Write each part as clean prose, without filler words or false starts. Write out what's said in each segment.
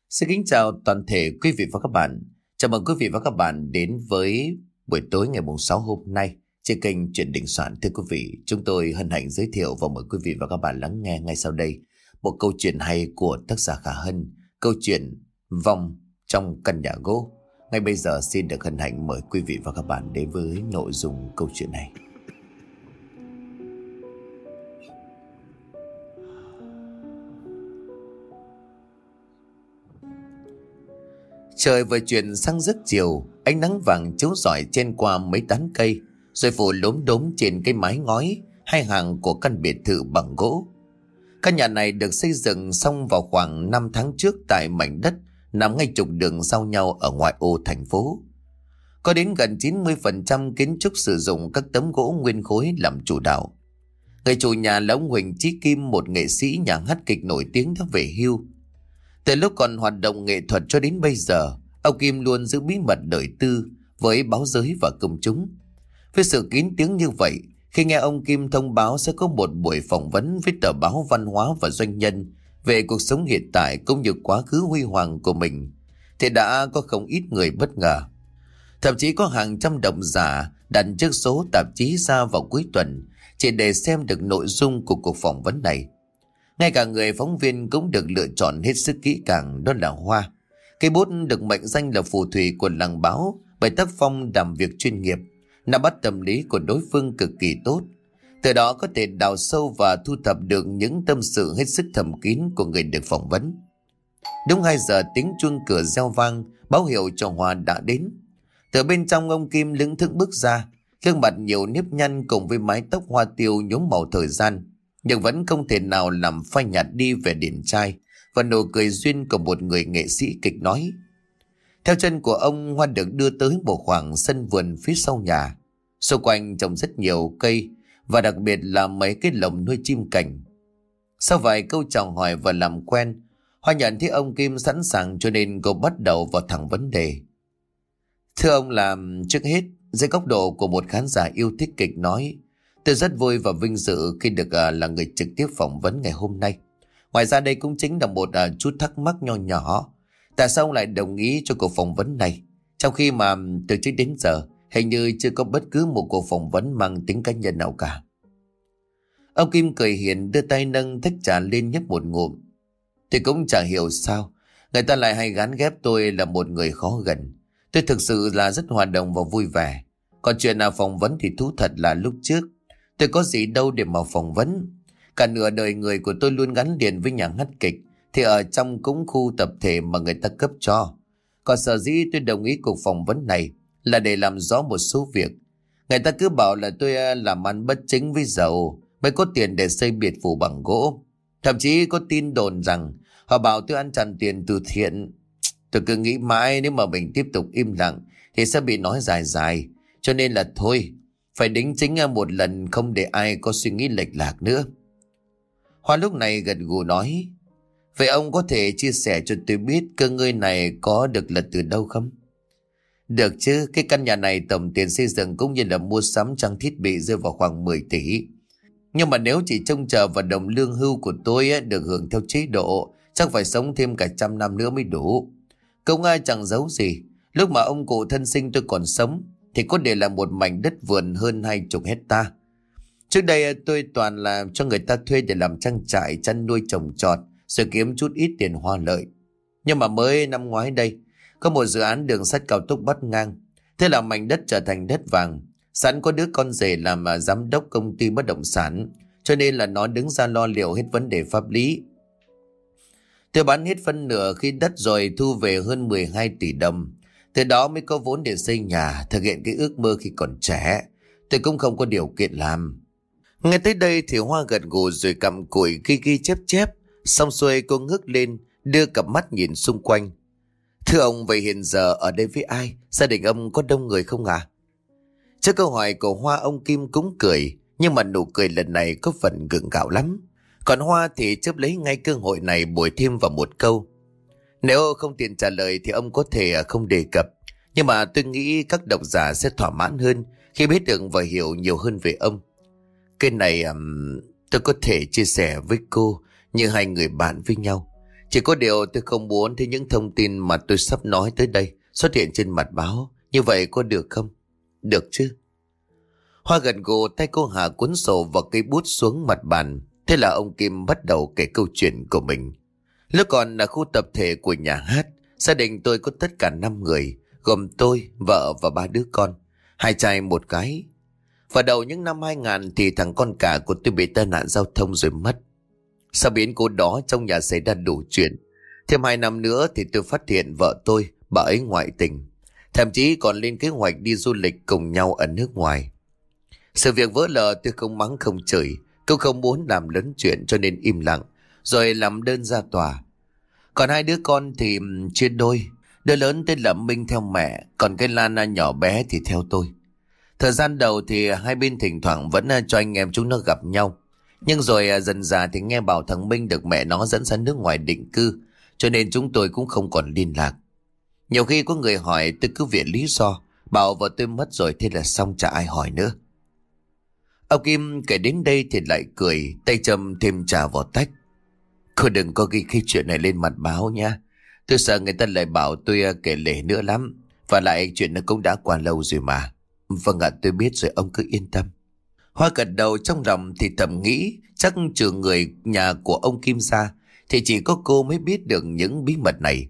Xin kính chào toàn thể quý vị và các bạn. Chào mừng quý vị và các bạn đến với buổi tối ngày 6 hôm nay trên kênh Chuyện Đình Soạn. Thưa quý vị, chúng tôi hân hạnh giới thiệu và mời quý vị và các bạn lắng nghe ngay sau đây một câu chuyện hay của tác giả Khả Hân, câu chuyện Vong trong căn nhà gỗ. Ngay bây giờ xin được hân hạnh mời quý vị và các bạn đến với nội dung câu chuyện này. Trời vừa chuyển sang giấc chiều, ánh nắng vàng chiếu rọi trên qua mấy tán cây, rồi phủ lốm đốm trên cái mái ngói hai hàng của căn biệt thự bằng gỗ. Căn nhà này được xây dựng xong vào khoảng 5 tháng trước tại mảnh đất nằm ngay trục đường giao nhau ở ngoại ô thành phố. Có đến gần 90% kiến trúc sử dụng các tấm gỗ nguyên khối làm chủ đạo. Người chủ nhà là ông Huỳnh Chí Kim, một nghệ sĩ nhà hát kịch nổi tiếng đã về hưu. Từ lúc còn hoạt động nghệ thuật cho đến bây giờ, ông Kim luôn giữ bí mật đời tư với báo giới và công chúng. Với sự kín tiếng như vậy, khi nghe ông Kim thông báo sẽ có một buổi phỏng vấn với tờ báo Văn hóa và Doanh nhân về cuộc sống hiện tại cũng như quá khứ huy hoàng của mình, thì đã có không ít người bất ngờ. Thậm chí có hàng trăm độc giả đặt trước số tạp chí ra vào cuối tuần chỉ để xem được nội dung của cuộc phỏng vấn này. Ngay cả người phóng viên cũng được lựa chọn hết sức kỹ càng, đó là Hoa. Cây bút được mệnh danh là phù thủy của làng báo bởi tác phong làm việc chuyên nghiệp, nắm bắt tâm lý của đối phương cực kỳ tốt. Từ đó có thể đào sâu và thu thập được những tâm sự hết sức thầm kín của người được phỏng vấn. Đúng 2 giờ tiếng chuông cửa reo vang, báo hiệu cho Hoa đã đến. Từ bên trong ông Kim lững thững bước ra, gương mặt nhiều nếp nhăn cùng với mái tóc hoa tiêu nhuốm màu thời gian, nhưng vẫn không thể nào làm phai nhạt đi vẻ điển trai và nụ cười duyên của một người nghệ sĩ kịch nói. Theo chân của ông, Hoa được đưa tới một khoảng sân vườn phía sau nhà. Xung quanh trồng rất nhiều cây và đặc biệt là mấy cái lồng nuôi chim cảnh. Sau vài câu chào hỏi và làm quen, Hoa nhận thấy ông Kim sẵn sàng, cho nên cô bắt đầu vào thẳng vấn đề. Thưa ông, làm trước hết, dưới góc độ của một khán giả yêu thích kịch nói, tôi rất vui và vinh dự khi được là người trực tiếp phỏng vấn ngày hôm nay. Ngoài ra đây cũng chính là một chút thắc mắc nho nhỏ. Tại sao ông lại đồng ý cho cuộc phỏng vấn này, trong khi mà từ trước đến giờ hình như chưa có bất cứ một cuộc phỏng vấn mang tính cá nhân nào cả? Ông Kim cười hiền, đưa tay nâng tách trà lên nhấp một ngụm. Thì cũng chả hiểu sao người ta lại hay gán ghép tôi là một người khó gần. Tôi thực sự là rất hòa đồng và vui vẻ. Còn chuyện nào phỏng vấn thì thú thật là lúc trước tôi có gì đâu để mà phỏng vấn. Cả nửa đời người của tôi luôn gắn liền với nhà hát kịch, thì ở trong cũng khu tập thể mà người ta cấp cho. Còn sở dĩ tôi đồng ý cuộc phỏng vấn này là để làm rõ một số việc. Người ta cứ bảo là tôi làm ăn bất chính với giàu mới có tiền để xây biệt phủ bằng gỗ. Thậm chí có tin đồn rằng họ bảo tôi ăn chặn tiền từ thiện. Tôi cứ nghĩ mãi nếu mà mình tiếp tục im lặng thì sẽ bị nói dài dài. Cho nên là thôi, phải đính chính một lần, không để ai có suy nghĩ lệch lạc nữa. Hoa lúc này gật gù nói, vậy ông có thể chia sẻ cho tôi biết cơ ngơi này có được là từ đâu không? Được chứ, cái căn nhà này tổng tiền xây dựng cũng như là mua sắm trang thiết bị rơi vào khoảng 10 tỷ. Nhưng mà nếu chỉ trông chờ vào đồng lương hưu của tôi được hưởng theo chế độ, chắc phải sống thêm cả 100 năm nữa mới đủ. Không ai chẳng giấu gì, lúc mà ông cụ thân sinh tôi còn sống thì có để là một mảnh đất vườn hơn 20 hecta. Trước đây tôi toàn là cho người ta thuê để làm trang trại chăn nuôi trồng trọt, rồi kiếm chút ít tiền hoa lợi. Nhưng mà mới năm ngoái đây, có một dự án đường sắt cao tốc bắt ngang. Thế là mảnh đất trở thành đất vàng. Sẵn có đứa con rể làm giám đốc công ty bất động sản, cho nên là nó đứng ra lo liệu hết vấn đề pháp lý. Tôi bán hết phân nửa khi đất rồi thu về hơn 12 tỷ đồng. Từ đó mới có vốn để xây nhà, thực hiện cái ước mơ khi còn trẻ. Tôi cũng không có điều kiện làm. Nghe tới đây thì Hoa gật gù rồi cặm cụi ghi ghi chép chép. Xong xuôi cô ngước lên, đưa cặp mắt nhìn xung quanh. Thưa ông, vậy hiện giờ ở đây với ai? Gia đình ông có đông người không à? Trước câu hỏi của Hoa, ông Kim cũng cười, nhưng mà nụ cười lần này có phần gượng gạo lắm. Còn Hoa thì chớp lấy ngay cơ hội này bồi thêm vào một câu. Nếu không tiện trả lời thì ông có thể không đề cập. Nhưng mà tôi nghĩ các độc giả sẽ thỏa mãn hơn khi biết được và hiểu nhiều hơn về ông. Cái này tôi có thể chia sẻ với cô như hai người bạn với nhau. Chỉ có điều tôi không muốn thấy những thông tin mà tôi sắp nói tới đây xuất hiện trên mặt báo. Như vậy có được không? Được chứ? Hoa gật gù, tay cô Hà cuốn sổ và cây bút xuống mặt bàn. Thế là ông Kim bắt đầu kể câu chuyện của mình. Lúc còn ở khu tập thể của nhà hát, gia đình tôi có tất cả 5 người, gồm tôi, vợ và 3 đứa con, 2 trai 1 gái. Vào đầu những năm 2000 thì thằng con cả của tôi bị tai nạn giao thông rồi mất. Sau biến cố đó trong nhà xảy ra đủ chuyện. Thêm 2 năm nữa thì tôi phát hiện vợ tôi, bà ấy ngoại tình. Thậm chí còn lên kế hoạch đi du lịch cùng nhau ở nước ngoài. Sự việc vỡ lở tôi không mắng không chửi, cũng không muốn làm lớn chuyện cho nên im lặng, rồi làm đơn ra tòa. Còn 2 đứa con thì chia đôi. Đứa lớn tên là Minh theo mẹ, còn cái Lana nhỏ bé thì theo tôi. Thời gian đầu thì hai bên thỉnh thoảng vẫn cho anh em chúng nó gặp nhau. Nhưng rồi dần dà thì nghe bảo thằng Minh được mẹ nó dẫn sang nước ngoài định cư, cho nên chúng tôi cũng không còn liên lạc. Nhiều khi có người hỏi tôi cứ viện lý do, bảo vợ tôi mất rồi thế là xong, chả ai hỏi nữa. Ông Kim kể đến đây thì lại cười, tay châm thêm trà vào tách. Cô đừng có ghi cái chuyện này lên mặt báo nha. Tôi sợ người ta lại bảo tôi kể lể nữa lắm. Và lại chuyện nó cũng đã qua lâu rồi mà. Vâng ạ, tôi biết rồi, ông cứ yên tâm. Hoa gật đầu, trong lòng thì thầm nghĩ chắc trừ người nhà của ông Kim ra thì chỉ có cô mới biết được những bí mật này.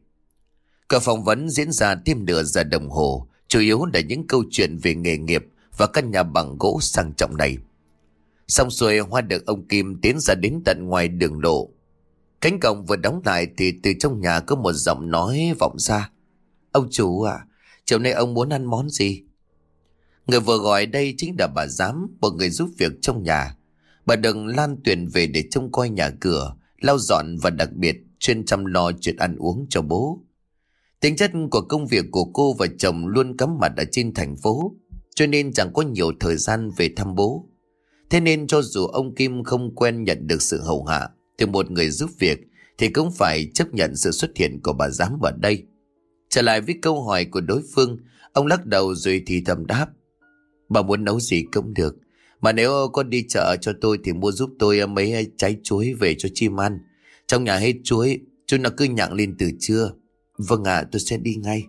Cả phỏng vấn diễn ra thêm nửa giờ đồng hồ, chủ yếu là những câu chuyện về nghề nghiệp và căn nhà bằng gỗ sang trọng này. Xong xuôi, Hoa được ông Kim tiến ra đến tận ngoài đường lộ. Cánh cổng vừa đóng lại thì từ trong nhà có một giọng nói vọng ra. Ông chủ à, chiều nay ông muốn ăn món gì? Người vừa gọi đây chính là bà Giám, một người giúp việc trong nhà. Bà đừng lan tuyển về để trông coi nhà cửa, lau dọn và đặc biệt chuyên chăm lo chuyện ăn uống cho bố. Tính chất của công việc của cô và chồng luôn cắm mặt ở trên thành phố, cho nên chẳng có nhiều thời gian về thăm bố. Thế nên cho dù ông Kim không quen nhận được sự hầu hạ từ một người giúp việc thì cũng phải chấp nhận sự xuất hiện của bà Giám ở đây. Trở lại với câu hỏi của đối phương, ông lắc đầu rồi thì thầm đáp. Bà muốn nấu gì cũng được, mà nếu con đi chợ cho tôi thì mua giúp tôi mấy trái chuối về cho chim ăn. Trong nhà hết chuối, chúng nó cứ nhặng lên từ trưa. Vâng ạ, tôi sẽ đi ngay.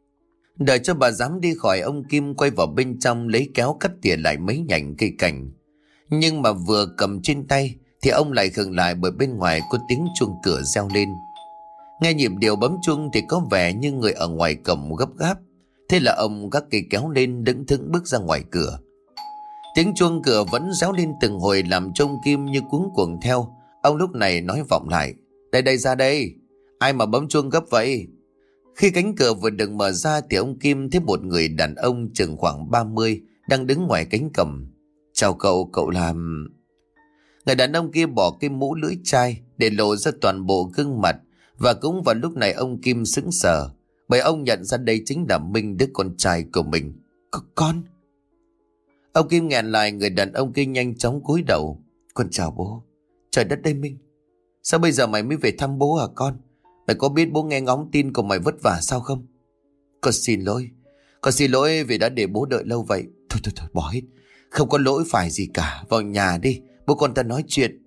Đợi cho bà Giám đi khỏi, ông Kim quay vào bên trong lấy kéo cắt tỉa lại mấy nhành cây cảnh. Nhưng mà vừa cầm trên tay thì ông lại khựng lại bởi bên ngoài có tiếng chuông cửa reo lên. Nghe nhịp điệu bấm chuông thì có vẻ như người ở ngoài cổng gấp gáp. Thế là ông gác cây kéo lên, đứng thững bước ra ngoài cửa. Tiếng chuông cửa vẫn réo lên từng hồi làm cho ông Kim như cuống cuồng theo. Ông lúc này nói vọng lại. Đây đây, ra đây. Ai mà bấm chuông gấp vậy? Khi cánh cửa vừa được mở ra thì ông Kim thấy một người đàn ông chừng khoảng 30 đang đứng ngoài cánh cổng. Chào cậu, cậu làm... Người đàn ông kia bỏ cái mũ lưỡi chai để lộ ra toàn bộ gương mặt. Và cũng vào lúc này ông Kim sững sờ, bởi ông nhận ra đây chính là Minh, đứa con trai của mình. Con? Ông Kim nghẹn lại, người đàn ông kia nhanh chóng cúi đầu. Con chào bố. Trời đất đây Minh, sao bây giờ mày mới về thăm bố hả con? Mày có biết bố nghe ngóng tin của mày vất vả sao không? Con xin lỗi vì đã để bố đợi lâu vậy. Thôi bỏ hết, không có lỗi phải gì cả. Vào nhà đi, bố con ta nói chuyện.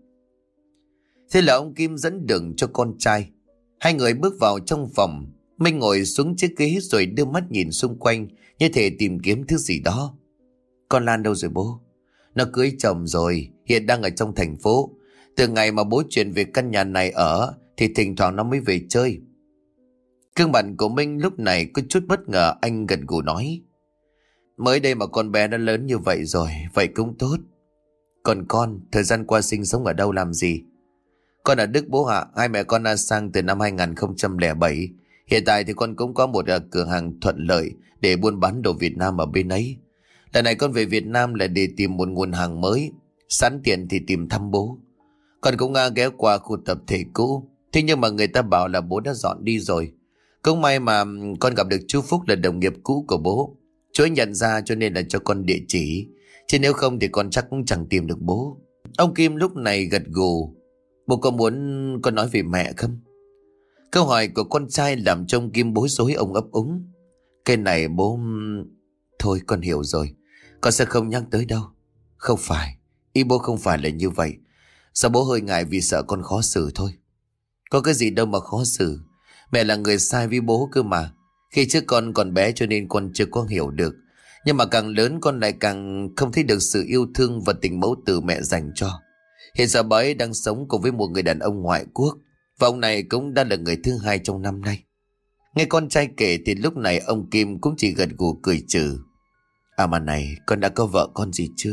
Thế là ông Kim dẫn đường cho con trai. Hai người bước vào trong phòng. Minh ngồi xuống chiếc ghế rồi đưa mắt nhìn xung quanh như thể tìm kiếm thứ gì đó. Con Lan đâu rồi bố? Nó cưới chồng rồi, hiện đang ở trong thành phố. Từ ngày mà bố chuyển về căn nhà này ở thì thỉnh thoảng nó mới về chơi. Gương mặt của Minh lúc này có chút bất ngờ, anh gật gù nói. Mới đây mà con bé đã lớn như vậy rồi, vậy cũng tốt. Còn con, thời gian qua sinh sống ở đâu làm gì? Con ở Đức bố ạ, hai mẹ con đã sang từ năm 2007. Hiện tại thì con cũng có một cửa hàng thuận lợi để buôn bán đồ Việt Nam ở bên ấy. Lần này con về Việt Nam là để tìm một nguồn hàng mới, sẵn tiện thì tìm thăm bố. Con cũng ghé qua khu tập thể cũ, thế nhưng mà người ta bảo là bố đã dọn đi rồi. Cũng may mà con gặp được chú Phúc là đồng nghiệp cũ của bố. Chú ấy nhận ra cho nên là cho con địa chỉ, chứ nếu không thì con chắc cũng chẳng tìm được bố. Ông Kim lúc này gật gù. Bố có muốn con nói về mẹ không? Câu hỏi của con trai làm cho ông Kim bối rối, ông ấp úng. Cái này bố... Thôi con hiểu rồi, con sẽ không nhắc tới đâu. Không phải, ý bố không phải là như vậy. Sao bố hơi ngại vì sợ con khó xử thôi. Có cái gì đâu mà khó xử. Mẹ là người sai với bố cơ mà. Khi trước con còn bé cho nên con chưa có hiểu được. Nhưng mà càng lớn con lại càng không thấy được sự yêu thương và tình mẫu tử mẹ dành cho. Hiện giờ bà ấy đang sống cùng với một người đàn ông ngoại quốc. Và ông này cũng đã là người thứ hai trong năm nay. Nghe con trai kể thì lúc này ông Kim cũng chỉ gật gù cười trừ. À mà này, con đã có vợ con gì chưa?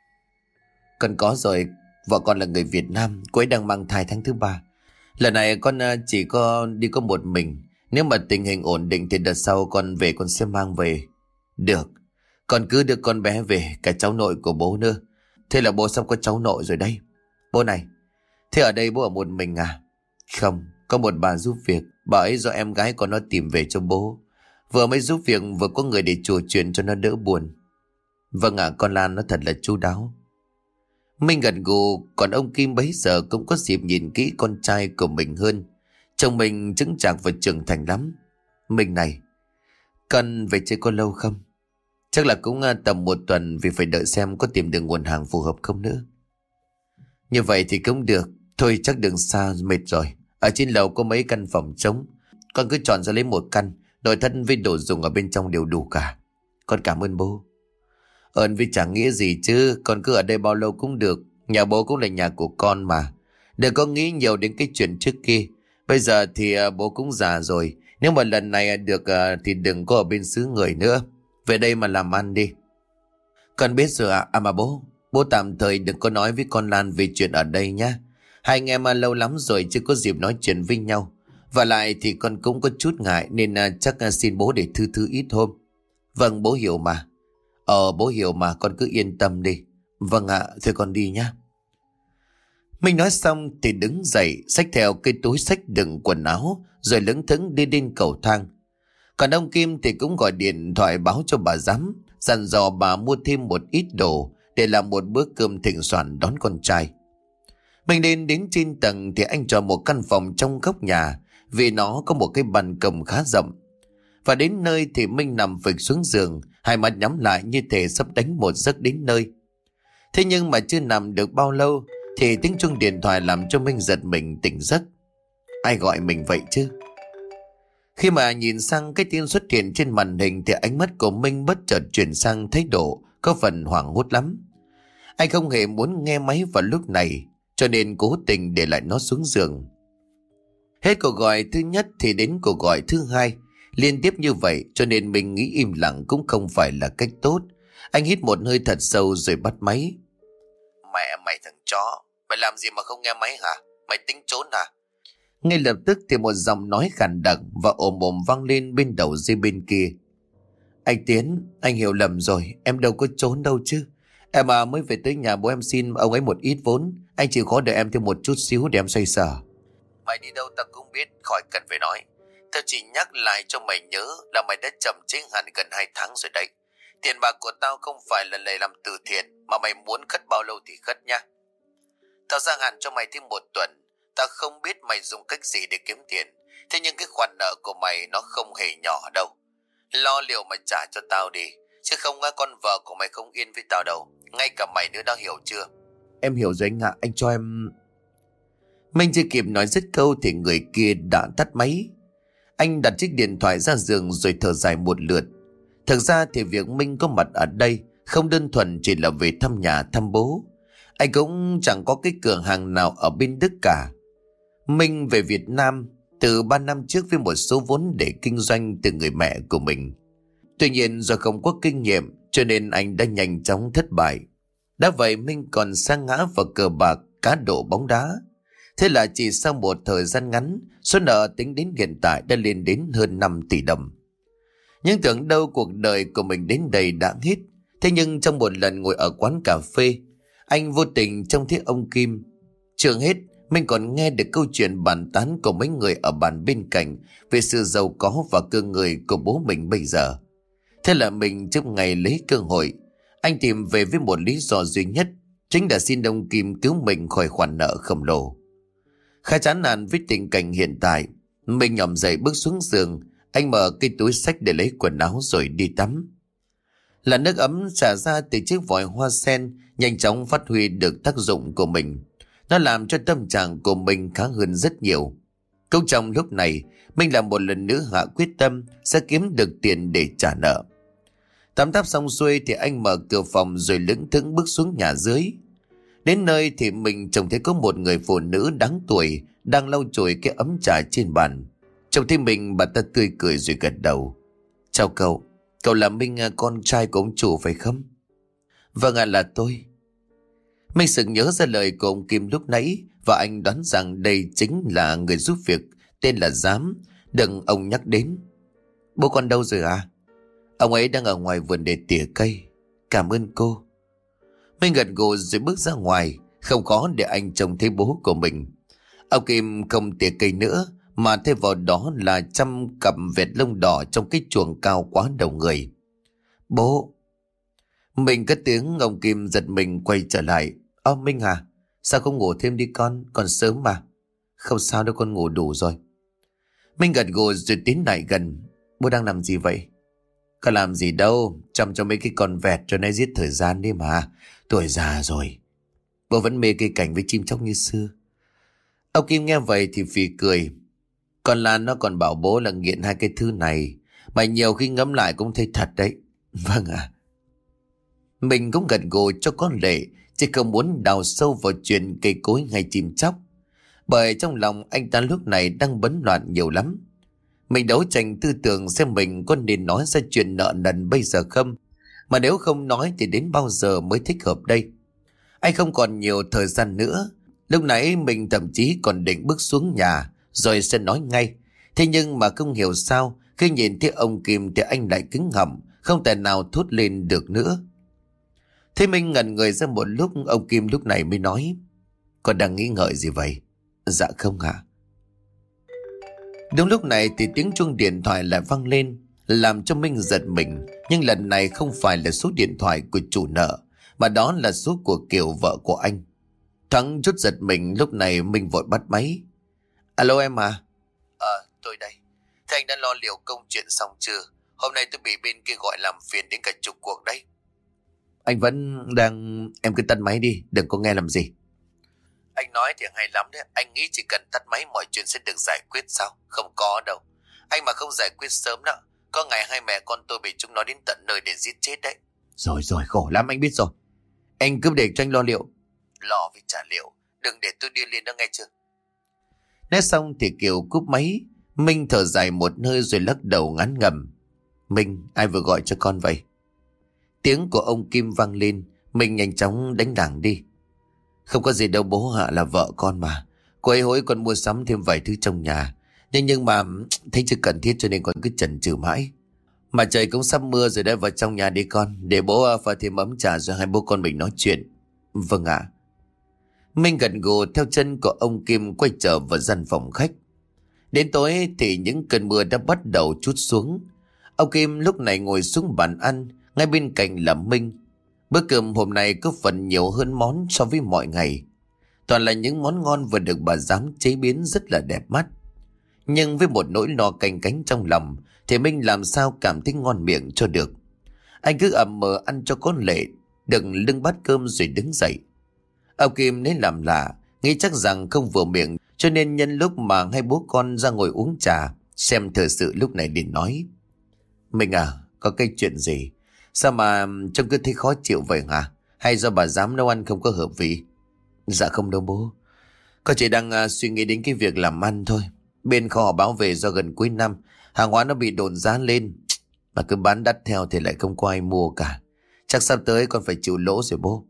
Con có rồi. Vợ con là người Việt Nam. Cô ấy đang mang thai tháng thứ 3. Lần này con chỉ có một mình. Nếu mà tình hình ổn định thì đợt sau con về con sẽ mang về. Được. Con cứ đưa con bé về, cả cháu nội của bố nữa. Thế là bố sắp có cháu nội rồi đây. Bố này, thế ở đây bố ở một mình à? Không, có một bà giúp việc. Bà ấy do em gái của nó tìm về cho bố. Vừa mới giúp việc vừa có người để trò chuyện cho nó đỡ buồn. Vâng ạ, con Lan nó thật là chu đáo. Minh gật gù, còn ông Kim bấy giờ cũng có dịp nhìn kỹ con trai của mình hơn. Chồng mình chứng chạc và trưởng thành lắm. Mình này, cần về chơi có lâu không? Chắc là cũng tầm 1 tuần, vì phải đợi xem có tìm được nguồn hàng phù hợp không nữa. Như vậy thì cũng được. Thôi chắc đường xa mệt rồi. Ở trên lầu có mấy căn phòng trống. Con cứ chọn ra lấy một căn. Nội thất với đồ dùng ở bên trong đều đủ cả. Con cảm ơn bố. Ơn vì chẳng nghĩa gì chứ. Con cứ ở đây bao lâu cũng được. Nhà bố cũng là nhà của con mà. Đừng có nghĩ nhiều đến cái chuyện trước kia. Bây giờ thì bố cũng già rồi. Nếu mà lần này được thì đừng có ở bên xứ người nữa. Về đây mà làm ăn đi. Con biết rồi ạ. À mà bố tạm thời đừng có nói với con Lan về chuyện ở đây nhá. Hai anh em lâu lắm rồi chưa có dịp nói chuyện với nhau. Và lại thì con cũng có chút ngại, nên chắc xin bố để thư ít hôm. Vâng, bố hiểu mà. Bố hiểu mà, con cứ yên tâm đi. Vâng ạ, thôi con đi nhá. Mình nói xong thì đứng dậy, xách theo cái túi xách đựng quần áo, rồi lững thững đi lên cầu thang. Còn ông Kim thì cũng gọi điện thoại báo cho bà giám, dặn dò bà mua thêm một ít đồ để làm một bữa cơm thịnh soạn đón con trai. Mình đến trên tầng thì anh chọn một căn phòng trong góc nhà, vì nó có một cái ban công khá rộng. Và đến nơi thì Minh nằm phịch xuống giường, hai mắt nhắm lại như thể sắp đánh một giấc đến nơi. Thế nhưng mà chưa nằm được bao lâu thì tiếng chuông điện thoại làm cho Minh giật mình tỉnh giấc. Ai gọi mình vậy chứ? Khi mà nhìn sang cái tin xuất hiện trên màn hình thì ánh mắt của Minh bất chợt chuyển sang thái độ có phần hoảng hốt lắm. Anh không hề muốn nghe máy vào lúc này, cho nên cố tình để lại nó xuống giường. Hết cuộc gọi thứ nhất thì đến cuộc gọi thứ hai, liên tiếp như vậy, cho nên mình nghĩ im lặng cũng không phải là cách tốt. Anh hít một hơi thật sâu rồi bắt máy. Mẹ mày thằng chó, mày làm gì mà không nghe máy hả? Mày tính trốn hả? Ngay lập tức thì một giọng nói khàn đặc và ồm ồm vang lên bên đầu dây bên kia. Anh Tiến, anh hiểu lầm rồi, em đâu có trốn đâu chứ. Em mới về tới nhà bố em xin ông ấy một ít vốn. Anh chịu khó đợi em thêm một chút xíu để em xoay sở. Mày đi đâu ta cũng biết, khỏi cần phải nói. Tao chỉ nhắc lại cho mày nhớ là mày đã chậm trễ hẳn gần 2 tháng rồi đấy. Tiền bạc của tao không phải là lấy làm từ thiện, mà mày muốn khất bao lâu thì khất nha. Tao gia hạn cho mày thêm 1 tuần. Tao không biết mày dùng cách gì để kiếm tiền, thế nhưng cái khoản nợ của mày nó không hề nhỏ đâu. Lo liệu mà trả cho tao đi, chứ không con vợ của mày không yên với tao đâu. Ngay cả mày nữa, đã hiểu chưa? Em hiểu rồi anh ạ, anh cho em... Mình chưa kịp nói dứt câu thì người kia đã tắt máy. Anh đặt chiếc điện thoại ra giường rồi thở dài một lượt. Thực ra thì việc Minh có mặt ở đây không đơn thuần chỉ là về thăm nhà thăm bố. Anh cũng chẳng có cái cửa hàng nào ở bên Đức cả. Minh về Việt Nam từ 3 năm trước với một số vốn để kinh doanh từ người mẹ của mình. Tuy nhiên do không có kinh nghiệm cho nên anh đã nhanh chóng thất bại. Đã vậy Minh còn sa ngã vào cờ bạc, cá độ, bóng đá. Thế là chỉ sau một thời gian ngắn, số nợ tính đến hiện tại đã lên đến hơn 5 tỷ đồng. Nhưng tưởng đâu cuộc đời của mình đến đây đã hết. Thế nhưng trong một lần ngồi ở quán cà phê, anh vô tình trông thấy ông Kim. Chưa hết, mình còn nghe được câu chuyện bàn tán của mấy người ở bàn bên cạnh về sự giàu có và cơ người của bố mình bây giờ. Thế là mình chấp ngày lấy cơ hội. Anh tìm về với một lý do duy nhất, chính là xin ông Kim cứu mình khỏi khoản nợ khổng lồ. Khá chán nản với tình cảnh hiện tại, mình nhòm dậy bước xuống giường. Anh mở cái túi xách để lấy quần áo rồi đi tắm. Là nước ấm xả ra từ chiếc vòi hoa sen nhanh chóng phát huy được tác dụng của mình. Nó làm cho tâm trạng của mình khá hơn rất nhiều. Cũng trong lúc này, Minh lại một lần nữa hạ quyết tâm sẽ kiếm được tiền để trả nợ. Tắm táp xong xuôi thì anh mở cửa phòng rồi lững thững bước xuống nhà dưới. Đến nơi thì mình trông thấy có một người phụ nữ đáng tuổi đang lau chùi cái ấm trà trên bàn. Trông thấy mình, bà ta tươi cười rồi gật đầu. Chào cậu, cậu là Minh, con trai của ông chủ phải không? Vâng ạ, là tôi. Minh sực nhớ ra lời của ông Kim lúc nãy và anh đoán rằng đây chính là người giúp việc tên là Giám, đừng ông nhắc đến. Bố con đâu rồi à? Ông ấy đang ở ngoài vườn để tỉa cây. Cảm ơn cô. Minh gật gù rồi bước ra ngoài, không khó để anh trông thấy bố của mình. Ông Kim không tỉa cây nữa mà thay vào đó là chăm cặp vẹt lông đỏ trong cái chuồng cao quá đầu người. Bố! Mình cất tiếng, ông Kim giật mình quay trở lại. Minh à, sao không ngủ thêm đi con, còn sớm mà. Không sao đâu, con ngủ đủ rồi. Minh gật gù rồi tiến lại gần. Bố đang làm gì vậy? Có làm gì đâu, chăm cho mấy cái con vẹt cho nó giết thời gian đi mà. Tuổi già rồi. Bố vẫn mê cây cảnh với chim chóc như xưa. Ông Kim nghe vậy thì phì cười. Con Lan nó còn bảo bố là nghiện hai cái thứ này, mà nhiều khi ngẫm lại cũng thấy thật đấy. Vâng ạ. Mình cũng gật gù cho con lệ, chỉ không muốn đào sâu vào chuyện cây cối hay chim chóc, bởi trong lòng anh ta lúc này đang bấn loạn nhiều lắm. Mình đấu tranh tư tưởng xem mình có nên nói ra chuyện nợ nần bây giờ không, mà nếu không nói thì đến bao giờ mới thích hợp đây. Anh không còn nhiều thời gian nữa. Lúc nãy mình thậm chí còn định bước xuống nhà rồi sẽ nói ngay. Thế nhưng mà không hiểu sao khi nhìn thấy ông Kim thì anh lại cứng họng, không thể nào thốt lên được nữa. Thế mình ngẩn người ra một lúc, ông Kim lúc này mới nói. Con đang nghĩ ngợi gì vậy? Dạ không hả? Đúng lúc này thì tiếng chuông điện thoại lại vang lên, làm cho Minh giật mình. Nhưng lần này không phải là số điện thoại của chủ nợ, mà đó là số của Kiều, vợ của anh. Thắng chút giật mình, lúc này Minh vội bắt máy. Alo em à? Tôi đây. Thế anh đã lo liệu công chuyện xong chưa? Hôm nay tôi bị bên kia gọi làm phiền đến cả chục cuộc đấy. Anh vẫn đang... Em cứ tắt máy đi, đừng có nghe làm gì. Anh nói thì hay lắm đấy. Anh nghĩ chỉ cần tắt máy mọi chuyện sẽ được giải quyết sao? Không có đâu. Anh mà không giải quyết sớm đó, có ngày hai mẹ con tôi bị chúng nó đến tận nơi để giết chết đấy. Rồi khổ lắm, anh biết rồi. Anh cứ để cho anh lo liệu. Lo vì trả liệu, đừng để tôi điên lên đó nghe chưa? Nói xong thì Kiều cúp máy. Minh thở dài một hơi rồi lắc đầu ngán ngẩm. Minh, ai vừa gọi cho con vậy? Tiếng của ông Kim vang lên. Minh nhanh chóng đánh đảng đi. Không có gì đâu bố ạ, là vợ con mà. Cô ấy hối con mua sắm thêm vài thứ trong nhà. Nhưng mà thấy chưa cần thiết cho nên con cứ chần chừ mãi. Mà trời cũng sắp mưa rồi đấy, vào trong nhà đi con. Để bố pha thêm ấm trà rồi hai bố con mình nói chuyện. Vâng ạ. Minh gật gù theo chân của ông Kim quay trở vào gian phòng khách. Đến tối thì những cơn mưa đã bắt đầu trút xuống. Ông Kim lúc này ngồi xuống bàn ăn, ngay bên cạnh là Minh. Bữa cơm hôm nay có phần nhiều hơn món so với mọi ngày. Toàn là những món ngon vừa được bà Giám chế biến rất là đẹp mắt. Nhưng với một nỗi lo canh cánh trong lòng thì Minh làm sao cảm thấy ngon miệng cho được. Anh cứ ậm mờ ăn cho có lệ, đừng lưng bát cơm rồi đứng dậy. Ông Kim lấy làm lạ, nghĩ chắc rằng không vừa miệng, cho nên nhân lúc mà hai bố con ra ngồi uống trà, xem thời sự lúc này liền nói. Minh à, có cái chuyện gì? Sao mà trông cứ thấy khó chịu vậy hả? Hay do bà Giám nấu ăn không có hợp vị? Dạ không đâu bố. Con chỉ đang suy nghĩ đến cái việc làm ăn thôi. Bên kho báo về do gần cuối năm, hàng hóa nó bị đồn giá lên. Mà cứ bán đắt theo thì lại không có ai mua cả. Chắc sắp tới con phải chịu lỗ rồi bố.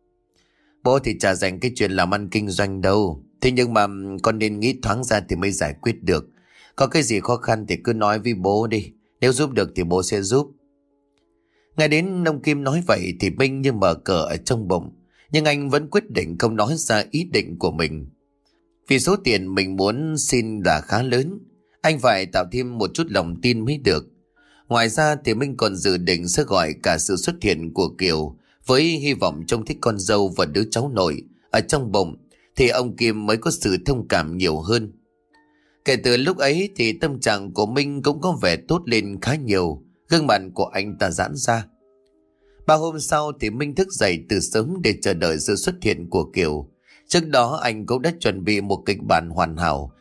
Bố thì chả dành cái chuyện làm ăn kinh doanh đâu. Thế nhưng mà con nên nghĩ thoáng ra thì mới giải quyết được. Có cái gì khó khăn thì cứ nói với bố đi. Nếu giúp được thì bố sẽ giúp. Ngay đến ông Kim nói vậy thì Minh như mở cờ ở trong bụng. Nhưng anh vẫn quyết định không nói ra ý định của mình. Vì số tiền mình muốn xin là khá lớn, anh phải tạo thêm một chút lòng tin mới được. Ngoài ra thì Minh còn dự định sẽ gọi cả sự xuất hiện của Kiều với hy vọng trông thích con dâu và đứa cháu nội ở trong bụng thì ông Kim mới có sự thông cảm nhiều hơn. Kể từ lúc ấy thì tâm trạng của Minh cũng có vẻ tốt lên khá nhiều, gương mặt của anh ta giãn ra. 3 hôm sau thì Minh thức dậy từ sớm để chờ đợi sự xuất hiện của Kiều. Trước đó anh cũng đã chuẩn bị một kịch bản hoàn hảo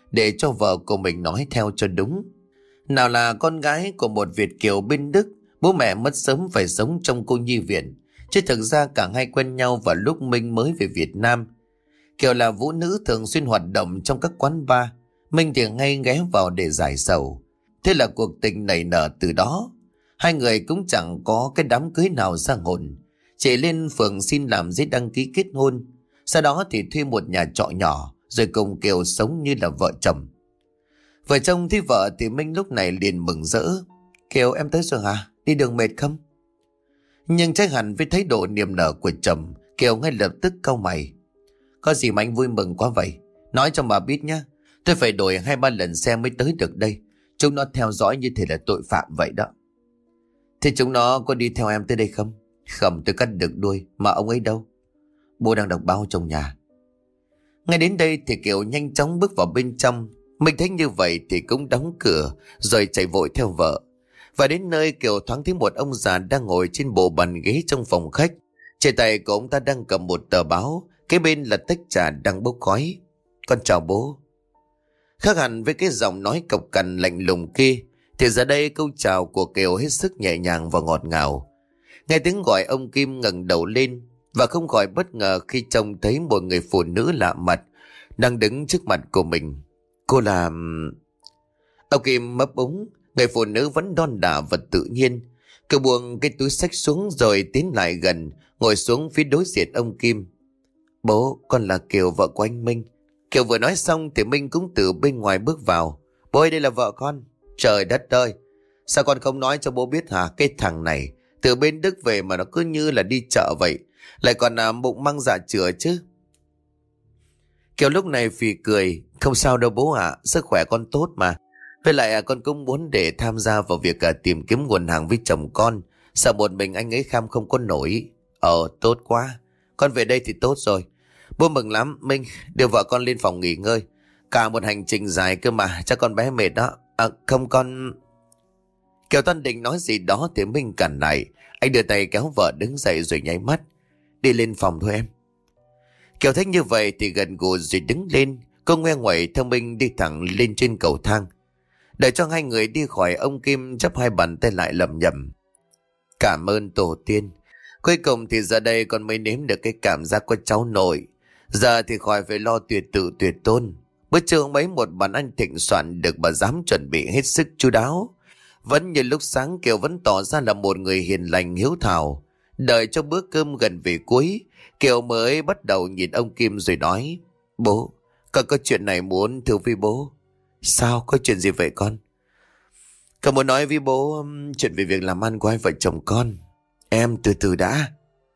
để cho vợ của mình nói theo cho đúng. Nào là con gái của một Việt kiều bên Đức, bố mẹ mất sớm phải sống trong cô nhi viện. Chứ thực ra cả hai quen nhau vào lúc Minh mới về Việt Nam. Kiều là vũ nữ thường xuyên hoạt động trong các quán bar, Minh thì ngay ghé vào để giải sầu. Thế là cuộc tình nảy nở từ đó. Hai người cũng chẳng có cái đám cưới nào ra hồn, chỉ lên phường xin làm giấy đăng ký kết hôn. Sau đó thì thuê một nhà trọ nhỏ, rồi cùng Kiều sống như là vợ chồng. Vợ chồng thấy vợ thì Minh lúc này liền mừng rỡ. Kiều, em tới rồi hả? Đi đường mệt không? Nhưng trái hẳn với thái độ niềm nở của chồng, Kiều ngay lập tức cau mày. Có gì mà anh vui mừng quá vậy? Nói cho bà biết nhé, tôi phải đổi 2-3 lần xe mới tới được đây. Chúng nó theo dõi như thể là tội phạm vậy đó. Thế chúng nó có đi theo em tới đây không? Không, tôi cắt được đuôi. Mà ông ấy đâu? Bố đang đọc báo trong nhà. Ngay đến đây thì Kiều nhanh chóng bước vào bên trong. Mình thấy như vậy thì cũng đóng cửa, rồi chạy vội theo vợ. Và đến nơi Kiều thoáng thấy một ông già đang ngồi trên bộ bàn ghế trong phòng khách. Trên tay của ông ta đang cầm một tờ báo, kế bên là tách trà đang bốc khói. Con chào bố. Khác hẳn với cái giọng nói cộc cằn lạnh lùng kia, thì giờ đây câu chào của Kiều hết sức nhẹ nhàng và ngọt ngào. Nghe tiếng gọi, ông Kim ngẩng đầu lên và không khỏi bất ngờ khi trông thấy một người phụ nữ lạ mặt đang đứng trước mặt của mình. Cô là... Ông Kim mấp úng. Người phụ nữ vẫn đon đả và tự nhiên. Cô buông cái túi xách xuống rồi tiến lại gần, ngồi xuống phía đối diện ông Kim. Bố, con là Kiều, vợ của anh Minh. Kiều vừa nói xong thì Minh cũng từ bên ngoài bước vào. Bố ơi, đây là vợ con. Trời đất ơi, sao con không nói cho bố biết hả? Cái thằng này từ bên Đức về mà nó cứ như là đi chợ vậy, lại còn bụng măng dạ chửa chứ. Kiều lúc này phì cười. Không sao đâu bố ạ, sức khỏe con tốt mà. Với lại con cũng muốn để tham gia vào việc tìm kiếm nguồn hàng với chồng con. Sợ một mình anh ấy kham không có nổi. Tốt quá. Con về đây thì tốt rồi. Bố mừng lắm. Minh, đưa vợ con lên phòng nghỉ ngơi. Cả một hành trình dài cơ mà, chắc con bé mệt đó. Không con... Kiều Toan định nói gì đó thì Minh cản lại. Anh đưa tay kéo vợ đứng dậy rồi nháy mắt. Đi lên phòng thôi em. Kiều thấy như vậy thì gần gù rồi đứng lên. Cô ngoe nguẩy theo Minh đi thẳng lên trên cầu thang. Đợi cho hai người đi khỏi, ông Kim chắp hai bàn tay lại lẩm nhẩm. Cảm ơn tổ tiên. Cuối cùng thì giờ đây con mới nếm được cái cảm giác của cháu nội. Giờ thì khỏi phải lo tuyệt tự tuyệt tôn. Bữa trưa mấy một bàn ăn thịnh soạn được bà dám chuẩn bị hết sức chu đáo. Vẫn như lúc sáng, Kiều vẫn tỏ ra là một người hiền lành hiếu thảo. Đợi cho bữa cơm gần về cuối, Kiều mới bắt đầu nhìn ông Kim rồi nói. Bố, con có chuyện này muốn thưa với bố. Sao, có chuyện gì vậy con? Con muốn nói với bố chuyện về việc làm ăn của hai vợ chồng con. Em từ từ đã.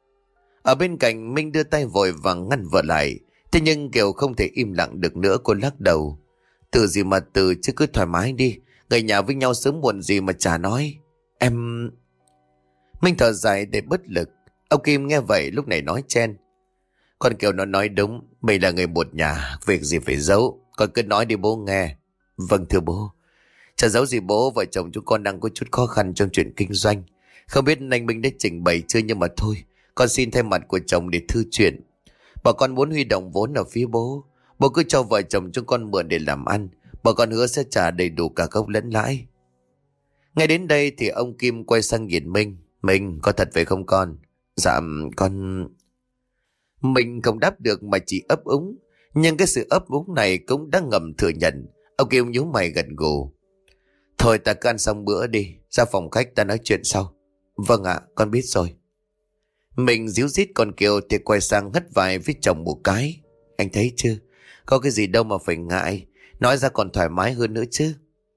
Ở bên cạnh, Minh đưa tay vội vàng ngăn vợ lại. Thế nhưng Kiều không thể im lặng được nữa, cô lắc đầu. Từ gì mà từ, chứ cứ thoải mái đi. Người nhà với nhau sớm muộn gì mà chả nói. Em... Minh thở dài để bất lực. Ông Kim nghe vậy lúc này nói chen. Con Kiều nó nói đúng. Mình là người một nhà, việc gì phải giấu. Con cứ nói đi bố nghe. Vâng thưa bố. Chả giấu gì bố, vợ chồng chúng con đang có chút khó khăn trong chuyện kinh doanh. Không biết anh Minh đã trình bày chưa, nhưng mà thôi, con xin thay mặt của chồng để thư chuyện. Bà con muốn huy động vốn ở phía bố. Bố cứ cho vợ chồng chúng con mượn để làm ăn. Bà con hứa sẽ trả đầy đủ cả gốc lẫn lãi. Ngay đến đây thì ông Kim quay sang nhìn Minh. Minh, có thật vậy không con? Dạ, con... Mình không đáp được mà chỉ ấp úng. Nhưng cái sự ấp úng này cũng đã ngầm thừa nhận. Ông Kim nhíu mày gật gù. Thôi ta cứ ăn xong bữa đi, ra phòng khách ta nói chuyện sau. Vâng ạ, con biết rồi. Mình díu dít con Kiều thì quay sang hất vai với chồng một cái. Anh thấy chưa, có cái gì đâu mà phải ngại, nói ra còn thoải mái hơn nữa chứ.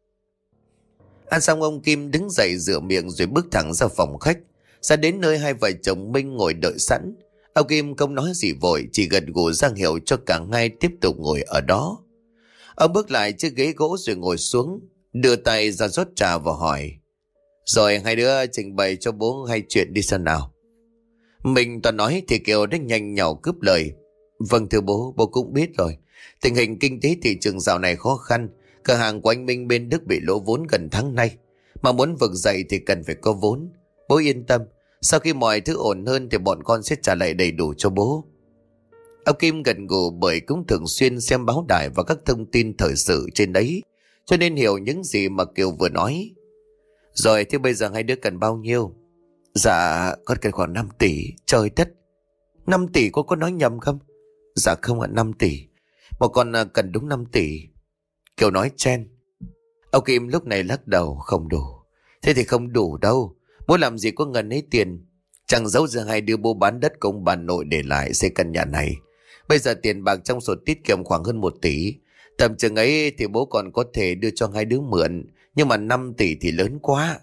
Ăn xong, ông Kim đứng dậy rửa miệng rồi bước thẳng ra phòng khách. Ra đến nơi hai vợ chồng Minh ngồi đợi sẵn. Ông Kim không nói gì vội, chỉ gật gù ra hiệu cho cả hai tiếp tục ngồi ở đó. Ông bước lại chiếc ghế gỗ rồi ngồi xuống, đưa tay ra rót trà và hỏi. Rồi hai đứa trình bày cho bố hay chuyện đi xem nào. Mình toàn nói thì Kiều đã nhanh nhảu cướp lời. Vâng thưa bố, bố cũng biết rồi. Tình hình kinh tế thị trường dạo này khó khăn. Cửa hàng của anh Minh bên Đức bị lỗ vốn gần tháng nay. Mà muốn vực dậy thì cần phải có vốn. Bố yên tâm, sau khi mọi thứ ổn hơn thì bọn con sẽ trả lại đầy đủ cho bố. Ông Kim gật gù bởi cũng thường xuyên xem báo đài và các thông tin thời sự trên đấy, cho nên hiểu những gì mà Kiều vừa nói. Rồi thế bây giờ hai đứa cần bao nhiêu? Dạ con cần khoảng 5 tỷ. Trời đất, 5 tỷ cô có nói nhầm không? Dạ không ạ, 5 tỷ. Mà con cần đúng 5 tỷ. Kiều nói chen. Ông Kim lúc này lắc đầu. Không đủ. Thế thì không đủ đâu. Bố làm gì có ngần ấy tiền. Chẳng giấu giữa hai đứa bố bán đất của ông bà nội để lại xây căn nhà này. Bây giờ tiền bạc trong sổ tiết kiệm khoảng hơn 1 tỷ. Tầm chừng ấy thì bố còn có thể đưa cho hai đứa mượn. Nhưng mà 5 tỷ thì lớn quá.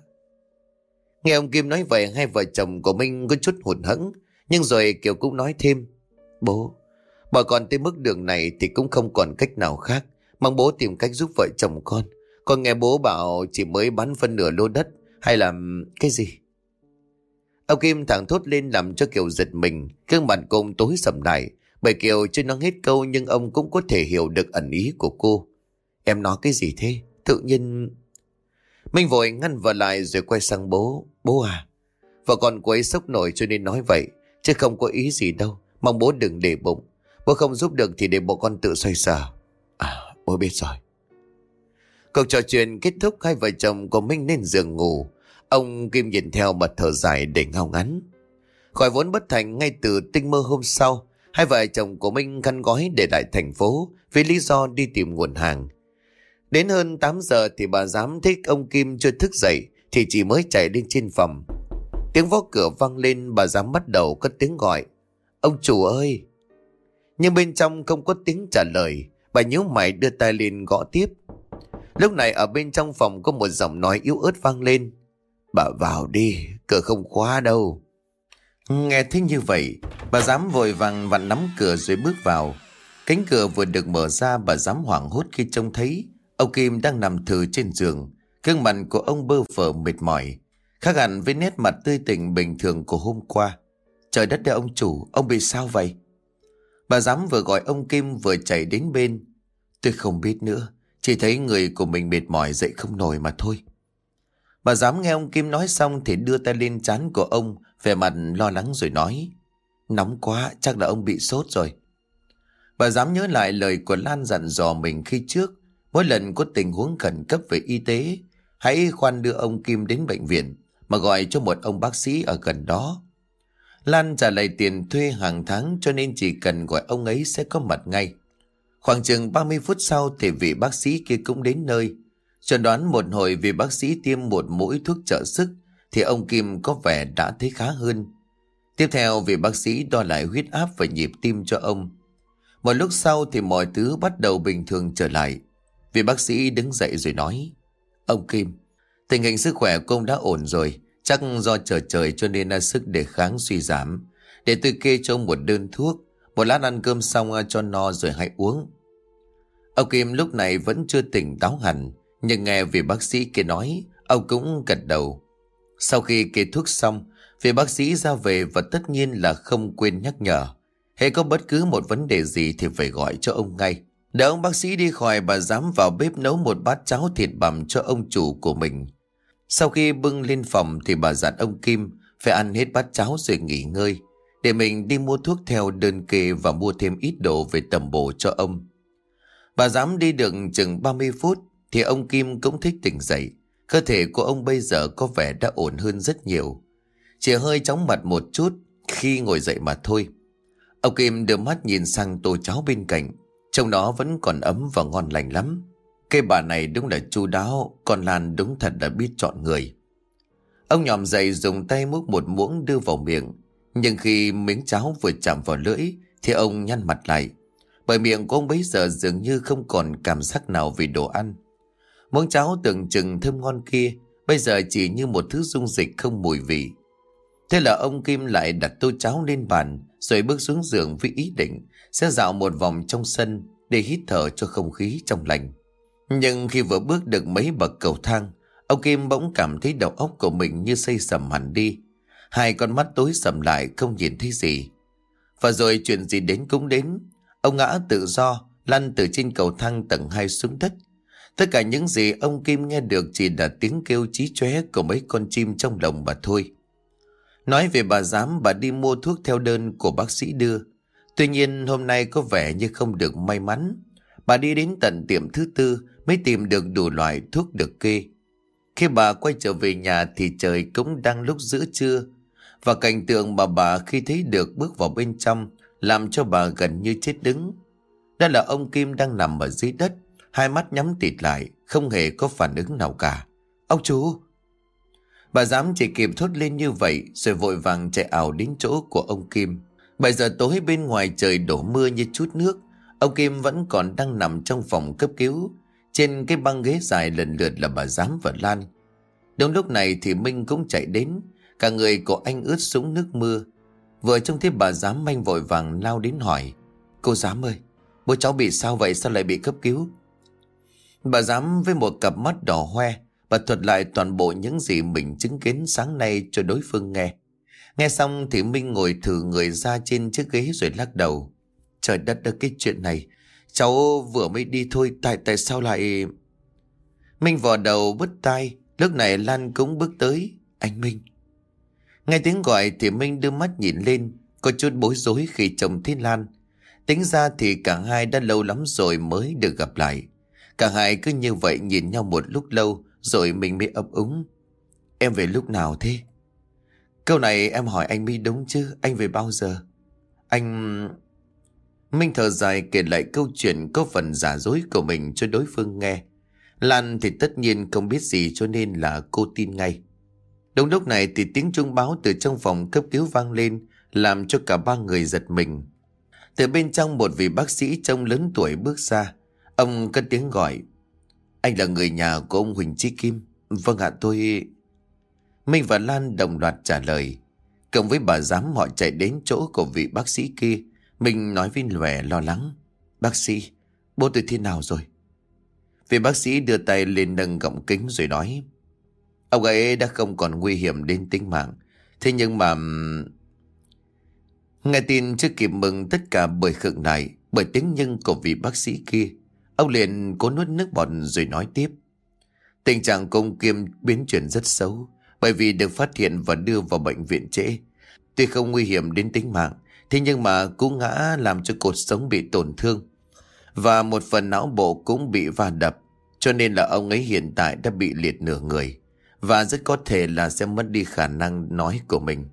Nghe ông Kim nói vậy, hai vợ chồng của Minh có chút hụt hẫng. Nhưng rồi Kiều cũng nói thêm. Bố, mà còn tới mức đường này thì cũng không còn cách nào khác. Mong bố tìm cách giúp vợ chồng con. Con nghe bố bảo chỉ mới bán phân nửa lô đất. Hay là cái gì? Ông Kim thẳng thốt lên làm cho Kiều giật mình. Gương mặt cô tối sầm lại. Bởi Kiều chưa nói hết câu nhưng ông cũng có thể hiểu được ẩn ý của cô. Em nói cái gì thế? Tự nhiên... Minh vội ngăn vợ lại rồi quay sang bố. Bố à, vợ con cô ấy sốc nổi cho nên nói vậy. Chứ không có ý gì đâu. Mong bố đừng để bụng. Bố không giúp được thì để bố con tự xoay sở. À, bố biết rồi. Cuộc trò chuyện kết thúc, hai vợ chồng của Minh lên giường ngủ. Ông Kim nhìn theo mà thở dài để ngao ngắn. Khỏi vốn bất thành, ngay từ tinh mơ hôm sau, hai vợ chồng của Minh khăn gói để lại thành phố vì lý do đi tìm nguồn hàng. Đến hơn 8 giờ thì bà giám thấy ông Kim chưa thức dậy thì chỉ mới chạy lên trên phòng. Tiếng gõ cửa vang lên, bà giám bắt đầu cất tiếng gọi. Ông chủ ơi! Nhưng bên trong không có tiếng trả lời. Bà nhíu mày đưa tay lên gõ tiếp. Lúc này ở bên trong phòng có một giọng nói yếu ớt vang lên. Bà vào đi, cửa không khóa đâu. Nghe thấy như vậy, bà giám vội vàng vặn nắm cửa rồi bước vào. Cánh cửa vừa được mở ra, bà giám hoảng hốt khi trông thấy ông Kim đang nằm thừ trên giường. Gương mặt của ông bơ phờ mệt mỏi, khác hẳn với nét mặt tươi tỉnh bình thường của hôm qua. Trời đất ơi ông chủ, ông bị sao vậy? Bà giám vừa gọi ông Kim vừa chạy đến bên. Tôi không biết nữa, chỉ thấy người của mình mệt mỏi dậy không nổi mà thôi. Bà giám nghe ông Kim nói xong thì đưa tay lên trán của ông, vẻ mặt lo lắng rồi nói. Nóng quá, chắc là ông bị sốt rồi. Bà giám nhớ lại lời của Lan dặn dò mình khi trước. Mỗi lần có tình huống khẩn cấp về y tế, hãy khoan đưa ông Kim đến bệnh viện, mà gọi cho một ông bác sĩ ở gần đó. Lan trả lại tiền thuê hàng tháng cho nên chỉ cần gọi ông ấy sẽ có mặt ngay. Khoảng chừng 30 phút sau thì vị bác sĩ kia cũng đến nơi. Chẩn đoán một hồi vị bác sĩ tiêm một mũi thuốc trợ sức thì ông Kim có vẻ đã thấy khá hơn. Tiếp theo vị bác sĩ đo lại huyết áp và nhịp tim cho ông. Một lúc sau thì mọi thứ bắt đầu bình thường trở lại. Vị bác sĩ đứng dậy rồi nói. Ông Kim, tình hình sức khỏe của ông đã ổn rồi. Chắc do trở trời cho nên là sức đề kháng suy giảm. Để tôi kê cho ông một đơn thuốc. Một lát ăn cơm xong cho no rồi hãy uống. Ông Kim lúc này vẫn chưa tỉnh táo hẳn. Nhưng nghe vị bác sĩ kia nói, ông cũng gật đầu. Sau khi kê thuốc xong, vị bác sĩ ra về và tất nhiên là không quên nhắc nhở. Hễ có bất cứ một vấn đề gì thì phải gọi cho ông ngay. Để ông bác sĩ đi khỏi, bà dám vào bếp nấu một bát cháo thịt bằm cho ông chủ của mình. Sau khi bưng lên phòng thì bà dặn ông Kim phải ăn hết bát cháo rồi nghỉ ngơi, để mình đi mua thuốc theo đơn kê và mua thêm ít đồ về tầm bổ cho ông. Bà dám đi được chừng 30 phút thì ông Kim cũng thích tỉnh dậy. Cơ thể của ông bây giờ có vẻ đã ổn hơn rất nhiều. Chỉ hơi chóng mặt một chút khi ngồi dậy mà thôi. Ông Kim đưa mắt nhìn sang tô cháo bên cạnh. Trong đó vẫn còn ấm và ngon lành lắm. Cái bà này đúng là chu đáo. Còn Lan đúng thật là biết chọn người. Ông nhòm dậy dùng tay múc một muỗng đưa vào miệng. Nhưng khi miếng cháo vừa chạm vào lưỡi thì ông nhăn mặt lại. Bởi miệng của ông bấy giờ dường như không còn cảm giác nào về đồ ăn. Muỗng cháo tưởng chừng thơm ngon kia bây giờ chỉ như một thứ dung dịch không mùi vị. Thế là ông Kim lại đặt tô cháo lên bàn rồi bước xuống giường với ý định sẽ dạo một vòng trong sân để hít thở cho không khí trong lành. Nhưng khi vừa bước được mấy bậc cầu thang, ông Kim bỗng cảm thấy đầu óc của mình như xây sầm hẳn đi. Hai con mắt tối sầm lại không nhìn thấy gì. Và rồi chuyện gì đến cũng đến. Ông ngã tự do, lăn từ trên cầu thang tầng 2 xuống đất. Tất cả những gì ông Kim nghe được chỉ là tiếng kêu chí chóe của mấy con chim trong lồng mà thôi. Nói về bà giám, bà đi mua thuốc theo đơn của bác sĩ đưa. Tuy nhiên hôm nay có vẻ như không được may mắn. Bà đi đến tận tiệm thứ tư mới tìm được đủ loại thuốc được kê. Khi bà quay trở về nhà thì trời cũng đang lúc giữa trưa. Và cảnh tượng mà bà khi thấy được bước vào bên trong làm cho bà gần như chết đứng. Đó là ông Kim đang nằm ở dưới đất, hai mắt nhắm tịt lại, không hề có phản ứng nào cả. Ông chú! Bà dám chỉ kịp thốt lên như vậy rồi vội vàng chạy ảo đến chỗ của ông Kim. 7 giờ tối bên ngoài trời đổ mưa như chút nước. Ông Kim vẫn còn đang nằm trong phòng cấp cứu. Trên cái băng ghế dài lần lượt là bà Giám và Lan. Đúng lúc này thì Minh cũng chạy đến. Cả người của anh ướt sũng nước mưa. Vừa trông thấy bà Giám, anh vội vàng lao đến hỏi: Cô Giám ơi, bố cháu bị sao vậy, sao lại bị cấp cứu? Bà Giám với một cặp mắt đỏ hoe, bà thuật lại toàn bộ những gì mình chứng kiến sáng nay cho đối phương nghe. Nghe xong thì Minh ngồi thử người ra trên chiếc ghế rồi lắc đầu. Trời đất ơi, cái chuyện này cháu vừa mới đi thôi, tại sao lại... Minh vò đầu bứt tai. Lúc này Lan cũng bước tới. Anh Minh. Nghe tiếng gọi thì Minh đưa mắt nhìn lên, có chút bối rối khi trông thấy Lan. Tính ra thì cả hai đã lâu lắm rồi mới được gặp lại. Cả hai cứ như vậy nhìn nhau một lúc lâu rồi mình mới ấp úng. Em về lúc nào thế? Câu này em hỏi anh mới đúng chứ, anh về bao giờ? Anh... Minh thở dài kể lại câu chuyện có phần giả dối của mình cho đối phương nghe. Lan thì tất nhiên không biết gì cho nên là cô tin ngay. Đúng lúc này thì tiếng chuông báo từ trong phòng cấp cứu vang lên, làm cho cả ba người giật mình. Từ bên trong một vị bác sĩ trông lớn tuổi bước ra. Ông cất tiếng gọi: Anh là người nhà của ông Huỳnh Chí Kim? Vâng ạ, tôi... Minh và Lan đồng loạt trả lời. Cộng với bà Giám họ chạy đến chỗ của vị bác sĩ kia. Mình nói với vẻ lo lắng: Bác sĩ, bố tôi thế nào rồi? Vị bác sĩ đưa tay lên nâng gọng kính rồi nói: Ông ấy đã không còn nguy hiểm đến tính mạng. Thế nhưng mà... Nghe tin chưa kịp mừng, tất cả bởi khựng lại bởi tiếng nhưng của vị bác sĩ kia. Ông liền cố nuốt nước bọt rồi nói tiếp: Tình trạng của ông Kim biến chuyển rất xấu, bởi vì được phát hiện và đưa vào bệnh viện trễ. Tuy không nguy hiểm đến tính mạng, thế nhưng mà cú ngã làm cho cột sống bị tổn thương và một phần não bộ cũng bị va đập, cho nên là ông ấy hiện tại đã bị liệt nửa người và rất có thể là sẽ mất đi khả năng nói của mình.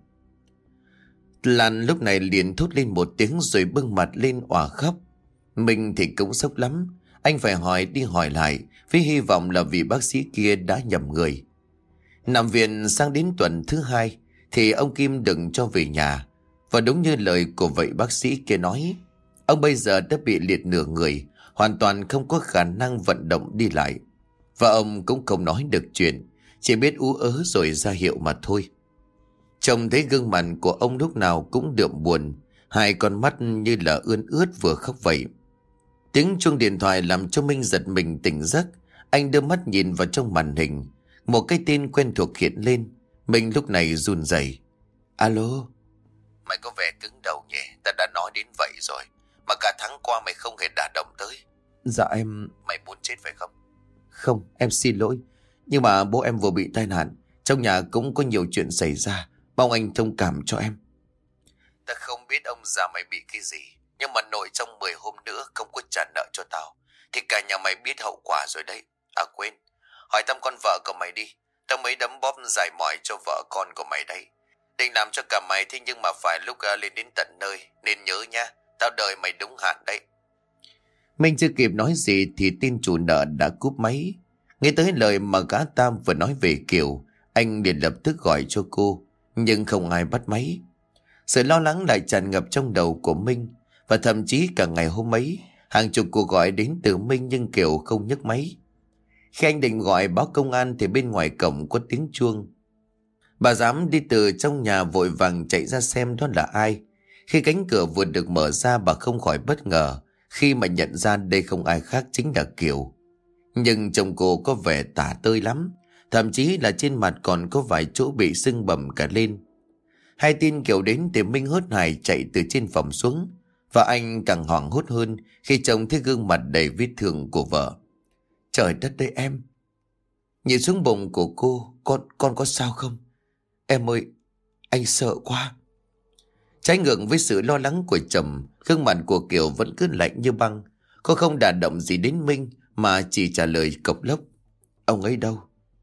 Lan lúc này liền thốt lên một tiếng rồi bưng mặt lên òa khóc. Mình thì cũng sốc lắm. Anh phải hỏi đi hỏi lại với hy vọng là vị bác sĩ kia đã nhầm người. Nằm viện sang đến tuần thứ 2 thì ông Kim đừng cho về nhà. Và đúng như lời của vị bác sĩ kia nói, ông bây giờ đã bị liệt nửa người, hoàn toàn không có khả năng vận động đi lại. Và ông cũng không nói được chuyện, chỉ biết ú ớ rồi ra hiệu mà thôi. Trông thấy gương mặt của ông lúc nào cũng đượm buồn, hai con mắt như là ươn ướt vừa khóc vậy. Tiếng chuông điện thoại làm cho Minh giật mình tỉnh giấc. Anh đưa mắt nhìn vào trong màn hình. Một cái tên quen thuộc hiện lên. Minh lúc này run rẩy. Alo? Mày có vẻ cứng đầu nhỉ? Ta đã nói đến vậy rồi, mà cả tháng qua mày không hề đả động tới. Dạ em... Mày muốn chết phải không? Không, em xin lỗi. Nhưng mà bố em vừa bị tai nạn. Trong nhà cũng có nhiều chuyện xảy ra. Mong anh thông cảm cho em. Ta không biết ông già mày bị cái gì, nhưng mà nội trong 10 hôm nữa không có trả nợ cho tao thì cả nhà mày biết hậu quả rồi đấy. À quên, hỏi thăm con vợ của mày đi. Tao mới đấm bóp giải mỏi cho vợ con của mày đấy. Định làm cho cả mày, thế nhưng mà phải lúc lên đến tận nơi. Nên nhớ nha, tao đợi mày đúng hạn đấy. Mình chưa kịp nói gì thì tin chủ nợ đã cúp máy. Nghe tới lời mà gã Tam vừa nói về Kiều, anh liền lập tức gọi cho cô, nhưng không ai bắt máy. Sự lo lắng lại tràn ngập trong đầu của Minh. Và thậm chí cả ngày hôm ấy, hàng chục cuộc gọi đến từ Minh nhưng Kiều không nhấc máy. Khi anh định gọi báo công an thì bên ngoài cổng có tiếng chuông. Bà Giám đi từ trong nhà vội vàng chạy ra xem đó là ai. Khi cánh cửa vừa được mở ra, bà không khỏi bất ngờ khi mà nhận ra đây không ai khác chính là Kiều. Nhưng chồng cô có vẻ tả tơi lắm, thậm chí là trên mặt còn có vài chỗ bị sưng bầm cả lên. Hay tin Kiều đến thì Minh hớt hải chạy từ trên phòng xuống. Và anh càng hoảng hốt hơn khi trông thấy gương mặt đầy vết thương của vợ. Trời đất ơi em! Nhìn xuống bụng của cô, con có sao không? Em ơi, anh sợ quá. Trái ngược với sự lo lắng của chồng, gương mặt của Kiều vẫn cứ lạnh như băng. Cô không đả động gì đến Minh mà chỉ trả lời cộc lốc: Ông ấy đâu?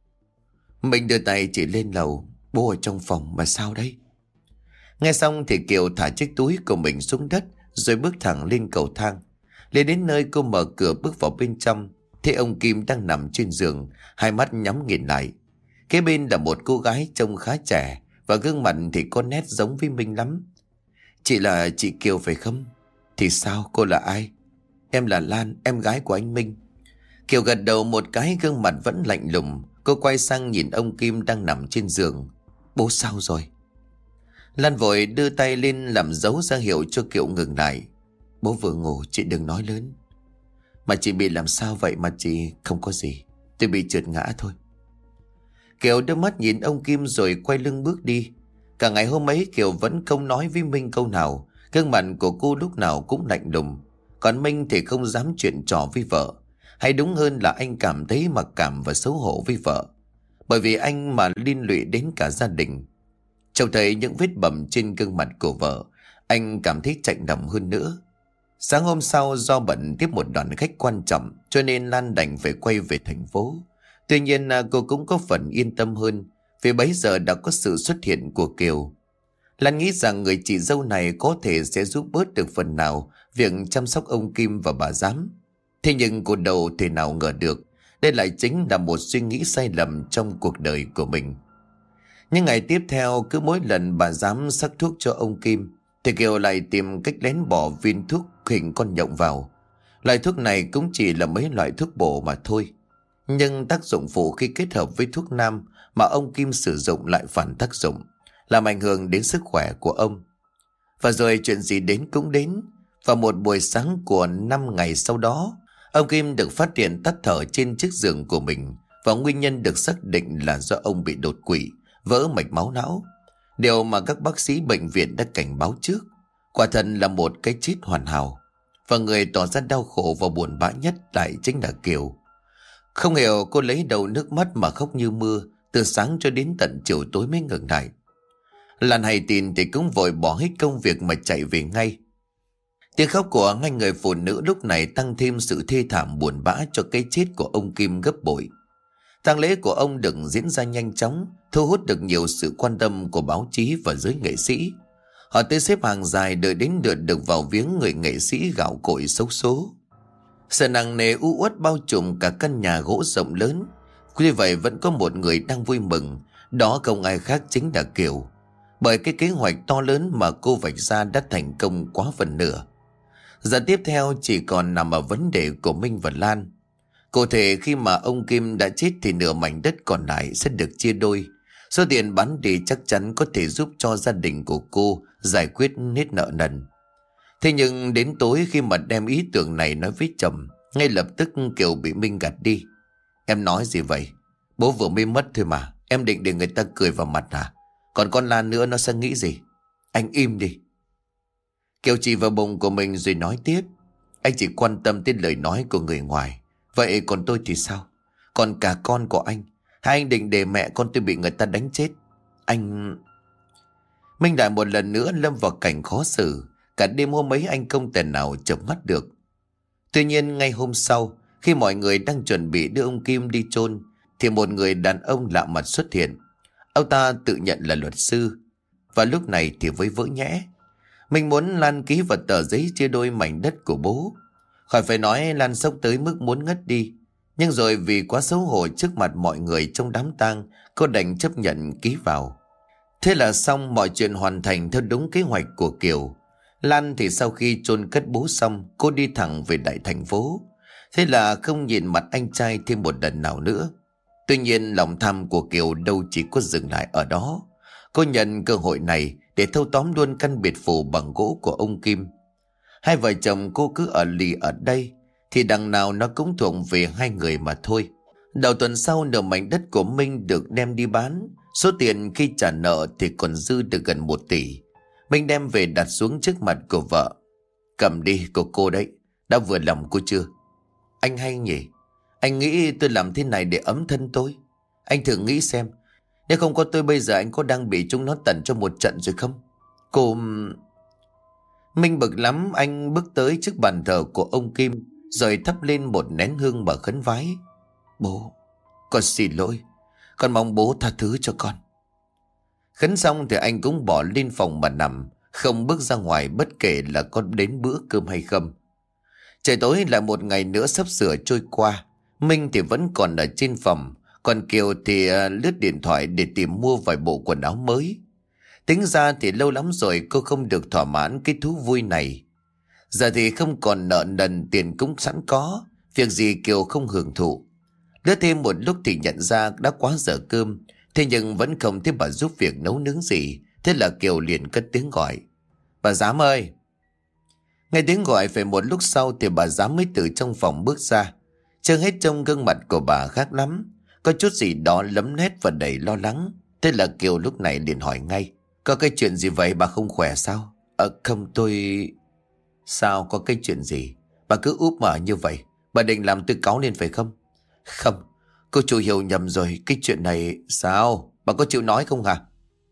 Minh đưa tay chỉ lên lầu: Bố ở trong phòng. Mà sao đấy? Nghe xong thì Kiều thả chiếc túi của mình xuống đất rồi bước thẳng lên cầu thang. Lên đến nơi cô mở cửa bước vào bên trong, thấy ông Kim đang nằm trên giường, hai mắt nhắm nghiền lại. Kế bên là một cô gái trông khá trẻ, và gương mặt thì có nét giống với Minh lắm. Chị là chị Kiều phải không? Thì sao, cô là ai? Em là Lan, em gái của anh Minh. Kiều gật đầu một cái, gương mặt vẫn lạnh lùng. Cô quay sang nhìn ông Kim đang nằm trên giường. Bố sao rồi? Lan vội đưa tay lên làm dấu ra hiệu cho Kiều ngừng lại. Bố vừa ngủ, chị đừng nói lớn. Mà chị bị làm sao vậy? Mà chị không có gì, tôi bị trượt ngã thôi. Kiều đưa mắt nhìn ông Kim rồi quay lưng bước đi. Cả ngày hôm ấy Kiều vẫn không nói với Minh câu nào. Gương mặt của cô lúc nào cũng lạnh lùng. Còn Minh thì không dám chuyện trò với vợ. Hay đúng hơn là anh cảm thấy mặc cảm và xấu hổ với vợ, bởi vì anh mà liên lụy đến cả gia đình. Trông thấy những vết bầm trên gương mặt của vợ, anh cảm thấy chạnh lòng hơn nữa. Sáng hôm sau do bận tiếp một đoàn khách quan trọng, cho nên Lan đành phải quay về thành phố. Tuy nhiên cô cũng có phần yên tâm hơn, vì bấy giờ đã có sự xuất hiện của Kiều. Lan nghĩ rằng người chị dâu này có thể sẽ giúp bớt được phần nào việc chăm sóc ông Kim và bà Giám. Thế nhưng cô đâu thể nào ngờ được đây lại chính là một suy nghĩ sai lầm trong cuộc đời của mình. Những ngày tiếp theo, cứ mỗi lần bà Giám sắc thuốc cho ông Kim thì Kiều lại tìm cách lén bỏ viên thuốc hình con nhộng vào. Loại thuốc này cũng chỉ là mấy loại thuốc bổ mà thôi, nhưng tác dụng phụ khi kết hợp với thuốc nam mà ông Kim sử dụng lại phản tác dụng, làm ảnh hưởng đến sức khỏe của ông. Và rồi chuyện gì đến cũng đến. Vào một buổi sáng của 5 ngày sau đó, ông Kim được phát hiện tắt thở trên chiếc giường của mình, và nguyên nhân được xác định là do ông bị đột quỵ, vỡ mạch máu não. Điều mà các bác sĩ bệnh viện đã cảnh báo trước. Quả thật là một cái chết hoàn hảo. Và người tỏ ra đau khổ và buồn bã nhất lại chính là Kiều. Không hiểu cô lấy đầu nước mắt mà khóc như mưa, từ sáng cho đến tận chiều tối mới ngừng lại. Lan hay tin thì cũng vội bỏ hết công việc mà chạy về ngay. Tiếng khóc của hai người phụ nữ lúc này tăng thêm sự thê thảm buồn bã cho cái chết của ông Kim gấp bội. Tang lễ của ông được diễn ra nhanh chóng, thu hút được nhiều sự quan tâm của báo chí và giới nghệ sĩ. Họ tới xếp hàng dài đợi đến lượt được vào viếng người nghệ sĩ gạo cội xấu số. Sự nặng nề u uất bao trùm cả căn nhà gỗ rộng lớn. Tuy vậy vẫn có một người đang vui mừng, đó không ai khác chính là Kiều. Bởi cái kế hoạch to lớn mà cô vạch ra đã thành công quá phần nửa. Giờ tiếp theo chỉ còn nằm ở vấn đề của Minh và Lan. Cụ thể khi mà ông Kim đã chết thì nửa mảnh đất còn lại sẽ được chia đôi. Số tiền bán đi chắc chắn có thể giúp cho gia đình của cô giải quyết hết nợ nần. Thế nhưng đến tối khi mà đem ý tưởng này nói với chồng, ngay lập tức Kiều bị Minh gạt đi. Em nói gì vậy? Bố vừa mới mất thôi mà, em định để người ta cười vào mặt à? Còn con Lan nữa nó sẽ nghĩ gì? Anh im đi. Kiều chỉ vào bụng của mình rồi nói tiếp. Anh chỉ quan tâm đến lời nói của người ngoài. Vậy còn tôi thì sao? Còn cả con của anh. Hai anh định để mẹ con tôi bị người ta đánh chết? Anh... Minh Đại một lần nữa lâm vào cảnh khó xử. Cả đêm hôm ấy anh không thể nào chợp mắt được. Tuy nhiên ngay hôm sau, khi mọi người đang chuẩn bị đưa ông Kim đi chôn, thì một người đàn ông lạ mặt xuất hiện. Ông ta tự nhận là luật sư. Và lúc này thì với vỡ nhẽ. Mình muốn Lan ký vào tờ giấy chia đôi mảnh đất của bố. Khỏi phải nói Lan sốc tới mức muốn ngất đi. Nhưng rồi vì quá xấu hổ trước mặt mọi người trong đám tang, cô đành chấp nhận ký vào. Thế là xong, mọi chuyện hoàn thành theo đúng kế hoạch của Kiều. Lan thì sau khi chôn cất bố xong, cô đi thẳng về đại thành phố. Thế là không nhìn mặt anh trai thêm một lần nào nữa. Tuy nhiên lòng tham của Kiều đâu chỉ có dừng lại ở đó. Cô nhận cơ hội này để thâu tóm luôn căn biệt phủ bằng gỗ của ông Kim. Hai vợ chồng cô cứ ở lì ở đây thì đằng nào nó cũng thuộc về hai người mà thôi. Đầu tuần sau, nửa mảnh đất của Minh được đem đi bán. Số tiền khi trả nợ thì còn dư được gần 1 tỷ. Minh đem về đặt xuống trước mặt của vợ. Cầm đi của cô đấy, đã vừa lòng cô chưa? Anh hay nhỉ? Anh nghĩ tôi làm thế này để ấm thân tôi? Anh thử nghĩ xem, nếu không có tôi bây giờ anh có đang bị chúng nó tận cho một trận rồi không? Cô... Minh bực lắm, anh bước tới trước bàn thờ của ông Kim, rồi thắp lên một nén hương mà khấn vái. Bố, con xin lỗi, con mong bố tha thứ cho con. Khấn xong thì anh cũng bỏ lên phòng mà nằm, không bước ra ngoài bất kể là có đến bữa cơm hay không. Trời tối lại một ngày nữa sắp sửa trôi qua. Minh thì vẫn còn ở trên phòng, còn Kiều thì lướt điện thoại để tìm mua vài bộ quần áo mới. Tính ra thì lâu lắm rồi cô không được thỏa mãn cái thú vui này. Giờ thì không còn nợ nần, tiền cũng sẵn có, việc gì Kiều không hưởng thụ. Lướt thêm một lúc thì nhận ra đã quá giờ cơm, thế nhưng vẫn không thấy bà giúp việc nấu nướng gì. Thế là Kiều liền cất tiếng gọi. Bà Giám ơi! Nghe tiếng gọi phải một lúc sau thì bà Giám mới từ trong phòng bước ra. Chưa hết trông gương mặt của bà khác lắm, có chút gì đó lấm nét và đầy lo lắng. Thế là Kiều lúc này liền hỏi ngay. Có cái chuyện gì vậy, bà không khỏe sao? Không, tôi... Sao, có cái chuyện gì? Bà cứ úp mở như vậy, bà định làm tôi cáu lên phải không? Không, cô chủ hiểu nhầm rồi, cái chuyện này... Sao, bà có chịu nói không hả?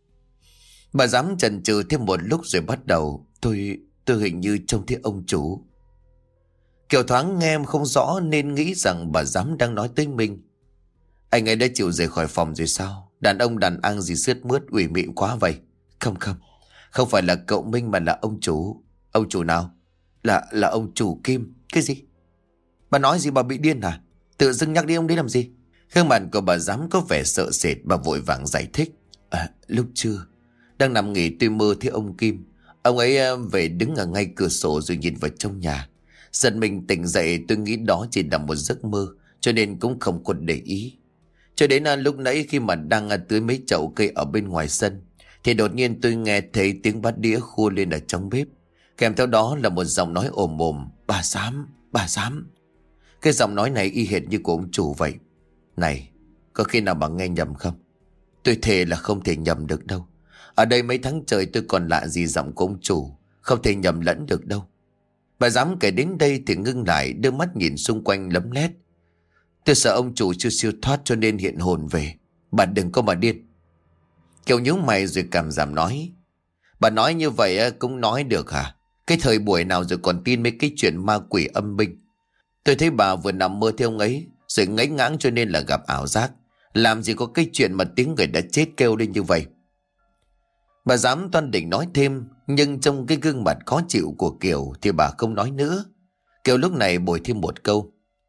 Bà Giám chần chừ thêm một lúc rồi bắt đầu. Tôi hình như trông thấy ông chủ. Kiều thoáng nghe em không rõ nên nghĩ rằng bà Giám đang nói tới mình. Anh ấy đã chịu rời khỏi phòng rồi sao? Đàn ông đàn ăn gì sướt mướt ủy mị quá vậy? Không, không phải là cậu Minh mà là ông chủ. Ông chủ nào? Là ông chủ Kim. Cái gì? Bà nói gì, bà bị điên hả? Tự dưng nhắc đi ông đấy làm gì? Gương mặt của bà Giám có vẻ sợ sệt, bà vội vàng giải thích. Lúc trưa đang nằm nghỉ tôi mơ thấy ông Kim. Ông ấy về đứng ở ngay cửa sổ rồi nhìn vào trong nhà. Giật mình tỉnh dậy, tôi nghĩ đó chỉ là một giấc mơ, cho nên cũng không còn để ý. Cho đến lúc nãy khi mà đang tưới mấy chậu cây ở bên ngoài sân, thì đột nhiên tôi nghe thấy tiếng bát đĩa khua lên ở trong bếp. Kèm theo đó là một giọng nói ồm ồm. Bà Giám. Cái giọng nói này y hệt như của ông chủ vậy. Này, có khi nào bà nghe nhầm không? Tôi thề là không thể nhầm được đâu. Ở đây mấy tháng trời tôi còn lạ gì giọng của ông chủ, không thể nhầm lẫn được đâu. Bà Giám kể đến đây thì ngưng lại, đưa mắt nhìn xung quanh lấm lét. Tôi sợ ông chủ chưa siêu thoát cho nên hiện hồn về. Bà đừng có mà điên. Kiều nhíu mày rồi cảm giảm nói. Bà nói như vậy cũng nói được hả? Cái thời buổi nào rồi còn tin mấy cái chuyện ma quỷ âm binh? Tôi thấy bà vừa nằm mơ theo ông ấy rồi ngấy ngãng cho nên là gặp ảo giác. Làm gì có cái chuyện mà tiếng người đã chết kêu lên như vậy? Bà Giám toan định nói thêm, nhưng trong cái gương mặt khó chịu của Kiều thì bà không nói nữa. Kiều lúc này bồi thêm một câu.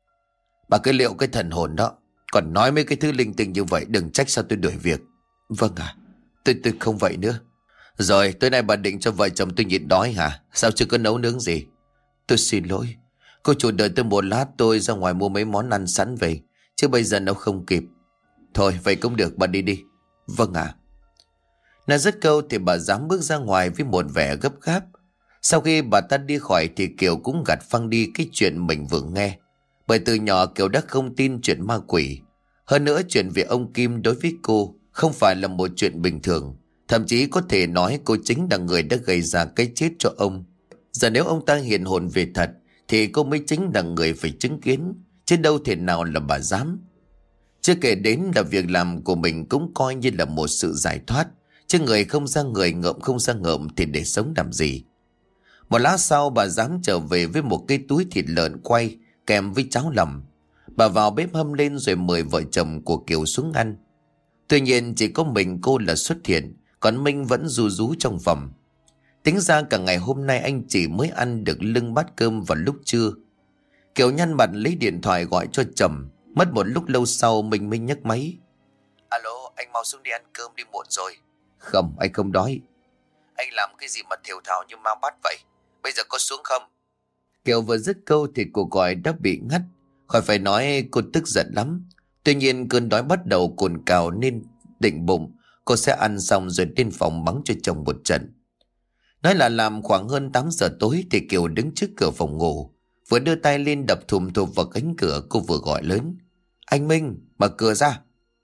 Bà cứ liệu cái thần hồn đó, còn nói mấy cái thứ linh tinh như vậy đừng trách sao tôi đuổi việc. Vâng ạ, tôi không vậy nữa. Rồi tối nay bà định cho vợ chồng tôi nhịn đói hả? Sao chưa có nấu nướng gì? Tôi xin lỗi, cô chủ đợi tôi một lát, tôi ra ngoài mua mấy món ăn sẵn về, chứ bây giờ nấu không kịp. Thôi vậy cũng được, bà đi đi. Vâng ạ. Nói dứt câu thì bà Giám bước ra ngoài với một vẻ gấp gáp. Sau khi bà ta đi khỏi thì Kiều cũng gạt phăng đi cái chuyện mình vừa nghe. Bởi từ nhỏ Kiều đã không tin chuyện ma quỷ. Hơn nữa chuyện về ông Kim đối với cô không phải là một chuyện bình thường. Thậm chí có thể nói cô chính là người đã gây ra cái chết cho ông. Giờ nếu ông ta hiện hồn về thật thì cô mới chính là người phải chứng kiến, chứ đâu thể nào là bà Giám. Chưa kể đến là việc làm của mình cũng coi như là một sự giải thoát. Chứ người không ra người, ngợm không ra ngợm thì để sống làm gì. Một lát sau bà Giám trở về với một cái túi thịt lợn quay kèm với cháo lòng. Bà vào bếp hâm lên rồi mời vợ chồng của Kiều xuống ăn. Tuy nhiên chỉ có mình cô là xuất hiện, còn Minh vẫn ru rú trong phòng. Tính ra cả ngày hôm nay anh chỉ mới ăn được lưng bát cơm vào lúc trưa. Kiều nhăn mặt lấy điện thoại gọi cho chồng. Mất một lúc lâu sau Minh nhấc máy. Alo, anh mau xuống đi ăn cơm đi, muộn rồi. Không, anh không đói. Anh làm cái gì mà thều thào như ma bắt vậy? Bây giờ có xuống không? Kiều vừa dứt câu thì cuộc gọi đã bị ngắt. Khỏi phải nói cô tức giận lắm. Tuy nhiên cơn đói bắt đầu cồn cào nên định bụng cô sẽ ăn xong rồi lên phòng mắng cho chồng một trận. Nói là làm khoảng hơn 8 giờ tối thì Kiều đứng trước cửa phòng ngủ. Vừa đưa tay lên đập thùm thụp vào cánh cửa, cô vừa gọi lớn. Anh Minh, mở cửa ra.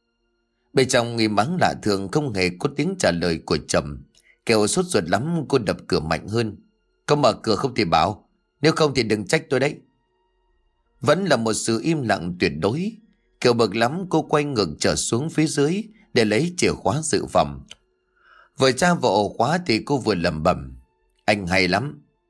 Bên trong nghi mắng lạ thường không hề có tiếng trả lời của chồng. Kiều sốt ruột lắm, cô đập cửa mạnh hơn. Không mở cửa không thì bảo, nếu không thì đừng trách tôi đấy. Vẫn là một sự im lặng tuyệt đối. Kiều bực lắm, cô quay ngược trở xuống phía dưới để lấy chìa khóa dự phòng. Vừa tra vào ổ khóa thì cô vừa lẩm bẩm. Anh hay lắm,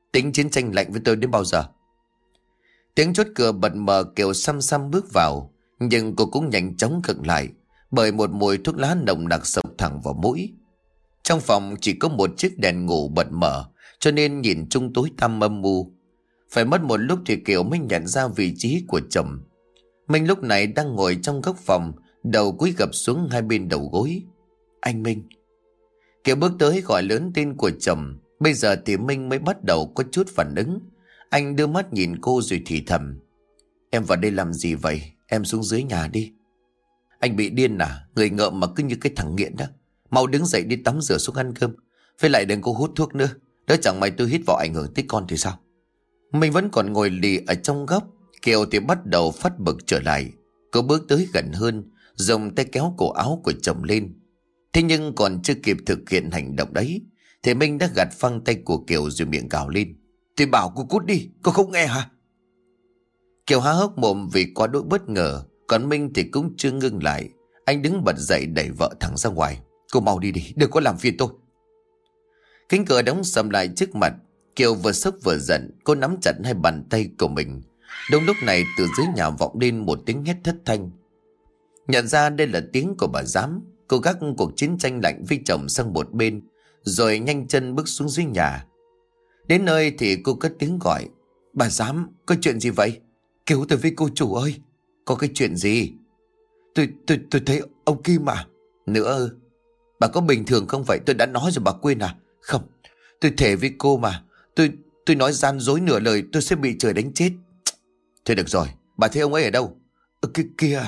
Tính chiến tranh lạnh với tôi đến bao giờ? Tiếng chốt cửa bật mở, Kiều xăm xăm bước vào. Nhưng cô cũng nhanh chóng khựng lại, bởi một mùi thuốc lá nồng nặc xộc thẳng vào mũi. Trong phòng chỉ có một chiếc đèn ngủ bật mở, cho nên nhìn chung tối tăm âm u. Phải mất một lúc thì Kiều mới nhận ra vị trí của chồng. Minh lúc này đang ngồi trong góc phòng, đầu cúi gập xuống hai bên đầu gối. Anh Minh. Kiều bước tới gọi lớn tên của chồng. Bây giờ thì Minh mới bắt đầu có chút phản ứng. Anh đưa mắt nhìn cô rồi thì thầm. Em vào đây làm gì vậy? Em xuống dưới nhà đi. Anh bị điên à? Người ngợm mà cứ như cái thằng nghiện đó. Mau đứng dậy đi tắm rửa xuống ăn cơm. Với lại đừng có hút thuốc nữa. Nếu chẳng may tôi hít vào ảnh hưởng tới con thì sao? Mình vẫn còn ngồi lì ở trong góc. Kiều thì bắt đầu phát bực trở lại. Cô bước tới gần hơn, dùng tay kéo cổ áo của chồng lên. Thế nhưng còn chưa kịp thực hiện hành động đấy thì Minh đã gạt phăng tay của Kiều rồi miệng gào lên. Tôi bảo cô cút đi, cô không nghe hả? Kiều há hốc mồm vì quá đỗi bất ngờ. Còn Minh thì cũng chưa ngưng lại. Anh đứng bật dậy đẩy vợ thẳng ra ngoài. Cô mau đi đi, đừng có làm phiền tôi. Cánh cửa đóng sầm lại trước mặt. Kiều vừa sốc vừa giận. Cô nắm chặt hai bàn tay của mình. Đúng lúc này từ dưới nhà vọng lên một tiếng hét thất thanh. Nhận ra đây là tiếng của bà Giám. Cô gác cuộc chiến tranh lạnh với chồng sang một bên, rồi nhanh chân bước xuống dưới nhà. Đến nơi thì cô cất tiếng gọi. Bà Giám, có chuyện gì vậy? Cứu tôi với cô chủ ơi. Có cái chuyện gì? Tôi thấy ông Kim à? Nữa, bà có bình thường không vậy? Tôi đã nói rồi bà quên à? Không, tôi thề với cô mà. Tôi nói gian dối nửa lời tôi sẽ bị trời đánh chết. Thôi được rồi, bà thấy ông ấy ở đâu? Kia.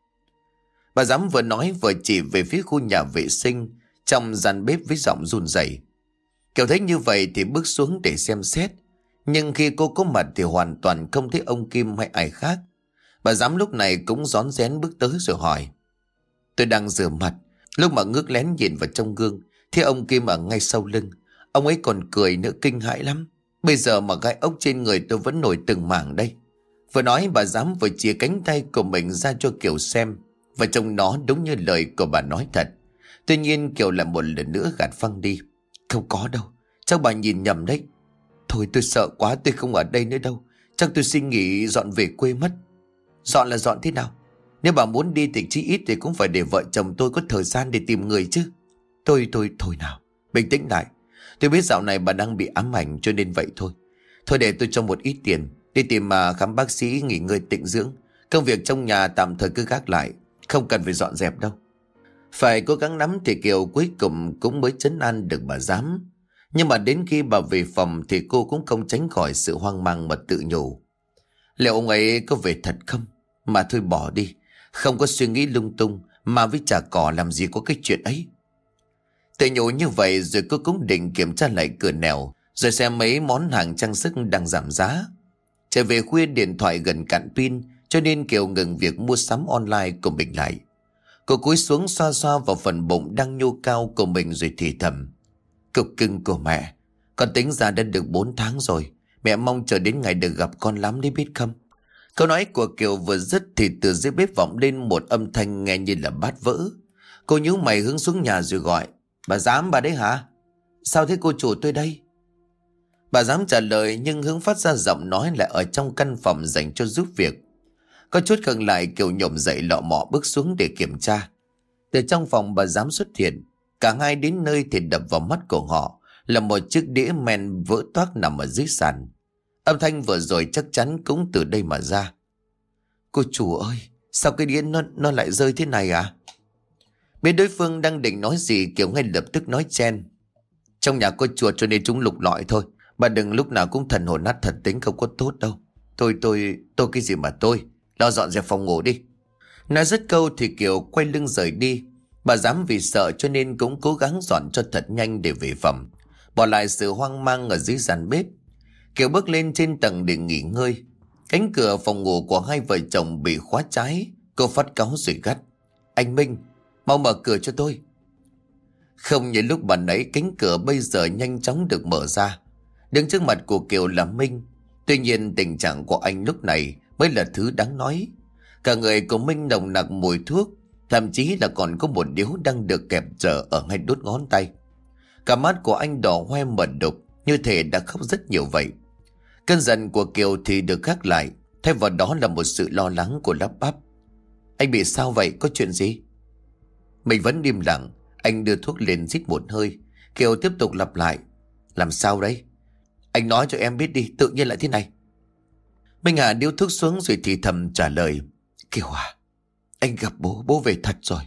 Bà Giám vừa nói vừa chỉ về phía khu nhà vệ sinh trong gian bếp với giọng run rẩy. Kiều thấy như vậy thì bước xuống để xem xét. Nhưng khi cô có mặt thì hoàn toàn không thấy ông Kim hay ai khác. Bà Giám lúc này cũng rón rén bước tới rồi hỏi. Tôi đang rửa mặt, lúc mà ngước lén nhìn vào trong gương thì ông Kim ở ngay sau lưng. Ông ấy còn cười nữa, kinh hãi lắm. Bây giờ mà gai ốc trên người tôi vẫn nổi từng mảng đây. Vừa nói bà Giám vừa chìa cánh tay của mình ra cho Kiều xem. Và trông nó đúng như lời của bà nói thật. Tuy nhiên Kiều lại một lần nữa gạt phăng đi. Không có đâu, chắc bà nhìn nhầm đấy. Thôi tôi sợ quá, tôi không ở đây nữa đâu. Chắc tôi xin nghỉ dọn về quê mất. Dọn là dọn thế nào? Nếu bà muốn đi thì chí ít thì cũng phải để vợ chồng tôi có thời gian để tìm người chứ. Thôi nào, bình tĩnh lại. Tôi biết dạo này bà đang bị ám ảnh cho nên vậy thôi. Thôi để tôi cho một ít tiền đi tìm mà khám bác sĩ, nghỉ ngơi tịnh dưỡng. Công việc trong nhà tạm thời cứ gác lại, không cần phải dọn dẹp đâu. Phải cố gắng lắm thì Kiều cuối cùng cũng mới trấn an được bà Giám. Nhưng mà đến khi bà về phòng thì cô cũng không tránh khỏi sự hoang mang mà tự nhủ. Liệu ông ấy có về thật không? Mà thôi bỏ đi. Không có suy nghĩ lung tung, mà với chả cỏ làm gì có cái chuyện ấy. Tự nhủ như vậy rồi cô cũng định kiểm tra lại cửa nẻo, rồi xem mấy món hàng trang sức đang giảm giá. Trở về khuya điện thoại gần cạn pin, cho nên Kiều ngừng việc mua sắm online của mình lại. Cô cúi xuống xoa xoa vào phần bụng đang nhô cao của mình rồi thì thầm. Cục cưng của mẹ, con tính ra đã được 4 tháng rồi. Mẹ mong chờ đến ngày được gặp con lắm đấy biết không? Câu nói của Kiều vừa dứt thì từ dưới bếp vọng lên một âm thanh nghe như là bát vỡ. Cô nhíu mày hướng xuống nhà rồi gọi. Bà Giám, bà đấy hả? Sao thế cô chủ, tôi đây. Bà Giám trả lời nhưng hướng phát ra giọng nói lại ở trong căn phòng dành cho giúp việc. Có chút khựng lại, Kiều nhổm dậy lọ mọ bước xuống để kiểm tra. Từ trong phòng bà Giám xuất hiện. Cả hai đến nơi thì đập vào mắt của họ là một chiếc đĩa men vỡ toác nằm ở dưới sàn. Âm thanh vừa rồi chắc chắn cũng từ đây mà ra. Cô chủ ơi, sao cái đĩa nó lại rơi thế này à? Biết đối phương đang định nói gì, Kiều ngay lập tức nói chen. Trong nhà có chuột cho nên chúng lục lọi thôi. Bà đừng lúc nào cũng thần hồn nát thần tính, không có tốt đâu. Tôi cái gì mà tôi. Lo dọn dẹp phòng ngủ đi. Nói dứt câu thì Kiều quay lưng rời đi. Bà Giám vì sợ cho nên cũng cố gắng dọn cho thật nhanh để về phòng, bỏ lại sự hoang mang ở dưới gian bếp. Kiều bước lên trên tầng để nghỉ ngơi. Cánh cửa phòng ngủ của hai vợ chồng bị khóa trái. Cô phát cáu rồi gắt. Anh Minh, mau mở cửa cho tôi. Không như lúc bà nãy, cánh cửa bây giờ nhanh chóng được mở ra. Đứng trước mặt của Kiều là Minh. Tuy nhiên tình trạng của anh lúc này mới là thứ đáng nói. Cả người của Minh nồng nặc mùi thuốc, thậm chí là còn có một điếu đang được kẹp dở ở ngay đốt ngón tay. Cả mắt của anh đỏ hoe mờ đục, như thể đã khóc rất nhiều vậy. Cơn giận của Kiều thì được gác lại, thay vào đó là một sự lo lắng của lắp bắp. Anh bị sao vậy, có chuyện gì? Mình vẫn im lặng. Anh đưa thuốc lên rít một hơi. Kiều tiếp tục lặp lại. Làm sao đấy? Anh nói cho em biết đi, tự nhiên lại thế này. Minh Hà điếu thuốc xuống rồi thì thầm trả lời. Kiều à, anh gặp bố về thật rồi.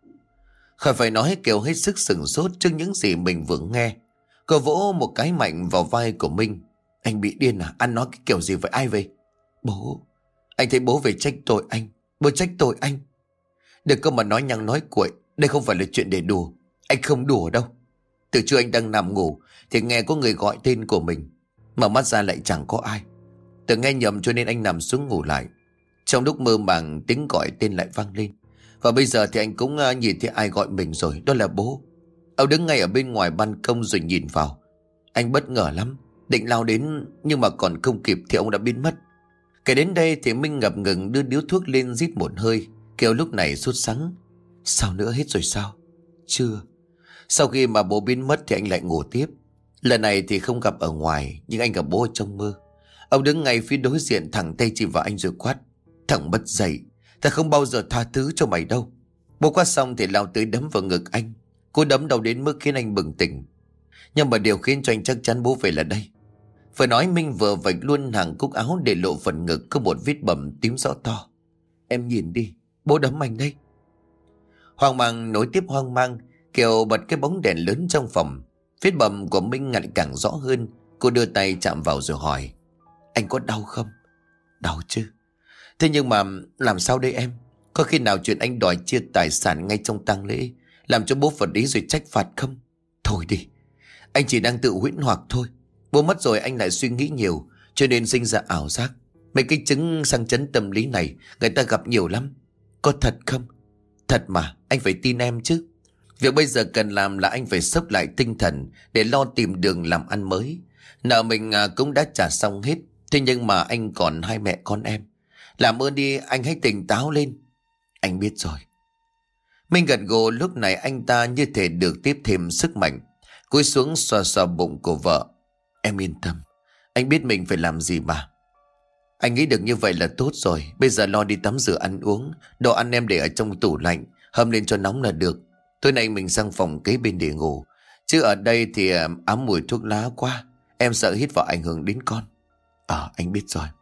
Khỏi phải nói, Kiều hết sức sửng sốt trước những gì mình vừa nghe. Cô vỗ một cái mạnh vào vai của Minh. Anh bị điên à? Anh nói cái kiểu gì vậy, ai về? Bố. Anh thấy bố về trách tội anh. Bố trách tội anh. Đừng có mà nói nhăng nói cuội. Đây không phải là chuyện để đùa. Anh không đùa đâu. Từ trưa anh đang nằm ngủ thì nghe có người gọi tên của mình. Mở mắt ra lại chẳng có ai. Tưởng nghe nhầm cho nên anh nằm xuống ngủ lại. Trong lúc mơ màng tiếng gọi tên lại vang lên. Và bây giờ thì anh cũng nhìn thấy ai gọi mình rồi. Đó là bố. Ông đứng ngay ở bên ngoài ban công rồi nhìn vào. Anh bất ngờ lắm. Định lao đến nhưng mà còn không kịp thì ông đã biến mất. Kể đến đây thì Minh ngập ngừng đưa điếu thuốc lên rít một hơi. Kiều lúc này sốt sắng. Sao nữa, hết rồi sao? Chưa. Sau khi mà bố biến mất thì anh lại ngủ tiếp. Lần này thì không gặp ở ngoài, nhưng anh gặp bố ở trong mơ. Ông đứng ngay phía đối diện, thẳng tay chỉ vào anh rồi quát. Thằng mất dậy, ta không bao giờ tha thứ cho mày đâu. Bố quát xong thì lao tới đấm vào ngực anh. Cú đấm đầu đến mức khiến anh bừng tỉnh. Nhưng mà điều khiến cho anh chắc chắn bố về là đây. Phải nói Minh vừa vạch luôn hàng cúc áo để lộ phần ngực có một vết bầm tím rõ to. Em nhìn đi, bố đấm anh đây. Hoang mang nối tiếp hoang mang, Kiều bật cái bóng đèn lớn trong phòng. Vết bầm của Minh ngày càng rõ hơn. Cô đưa tay chạm vào rồi hỏi. Anh có đau không? Đau chứ. Thế nhưng mà làm sao đây em? Có khi nào chuyện anh đòi chia tài sản ngay trong tang lễ làm cho bố phật ý rồi trách phạt không? Thôi đi, anh chỉ đang tự huyễn hoặc thôi. Bố mất rồi anh lại suy nghĩ nhiều, cho nên sinh ra ảo giác. Mấy cái chứng sang chấn tâm lý này người ta gặp nhiều lắm. Có thật không? Thật mà, anh phải tin em chứ. Việc bây giờ cần làm là anh phải xốc lại tinh thần để lo tìm đường làm ăn mới. Nợ mình cũng đã trả xong hết. Thế nhưng mà anh còn hai mẹ con em. Làm ơn đi, anh hãy tỉnh táo lên. Anh biết rồi. Minh gật gù, lúc này anh ta như thể được tiếp thêm sức mạnh. Cúi xuống xoa xoa bụng của vợ. Em yên tâm, anh biết mình phải làm gì mà. Anh nghĩ được như vậy là tốt rồi. Bây giờ lo đi tắm rửa ăn uống. Đồ ăn em để ở trong tủ lạnh, hâm lên cho nóng là được. Tối nay mình sang phòng kế bên để ngủ. Chứ ở đây thì ám mùi thuốc lá quá. Em sợ hít vào ảnh hưởng đến con. Anh biết rồi.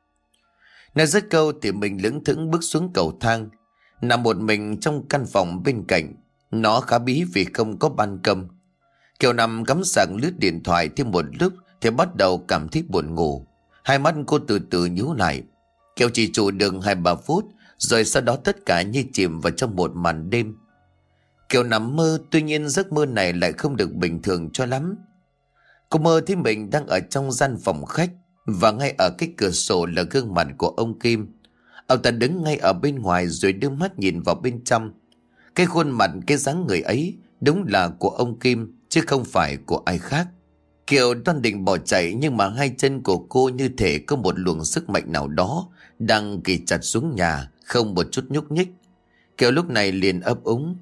Nói dứt câu thì mình lững thững bước xuống cầu thang. Nằm một mình trong căn phòng bên cạnh. Nó khá bí vì không có ban công. Kiều nằm cắm sạc lướt điện thoại thêm một lúc thì bắt đầu cảm thấy buồn ngủ. Hai mắt cô từ từ nhíu lại. Kiều chỉ trụ được 2-3 phút, rồi sau đó tất cả như chìm vào trong một màn đêm. Kiều nằm mơ, tuy nhiên giấc mơ này lại không được bình thường cho lắm. Cô mơ thấy mình đang ở trong gian phòng khách, và ngay ở cái cửa sổ là gương mặt của ông Kim. Ông ta đứng ngay ở bên ngoài rồi đưa mắt nhìn vào bên trong. Cái khuôn mặt, cái dáng người ấy đúng là của ông Kim, chứ không phải của ai khác. Kiều đoán định bỏ chạy, nhưng mà hai chân của cô như thể có một luồng sức mạnh nào đó đang kì chặt xuống nhà, không một chút nhúc nhích. Kiều lúc này liền ấp úng.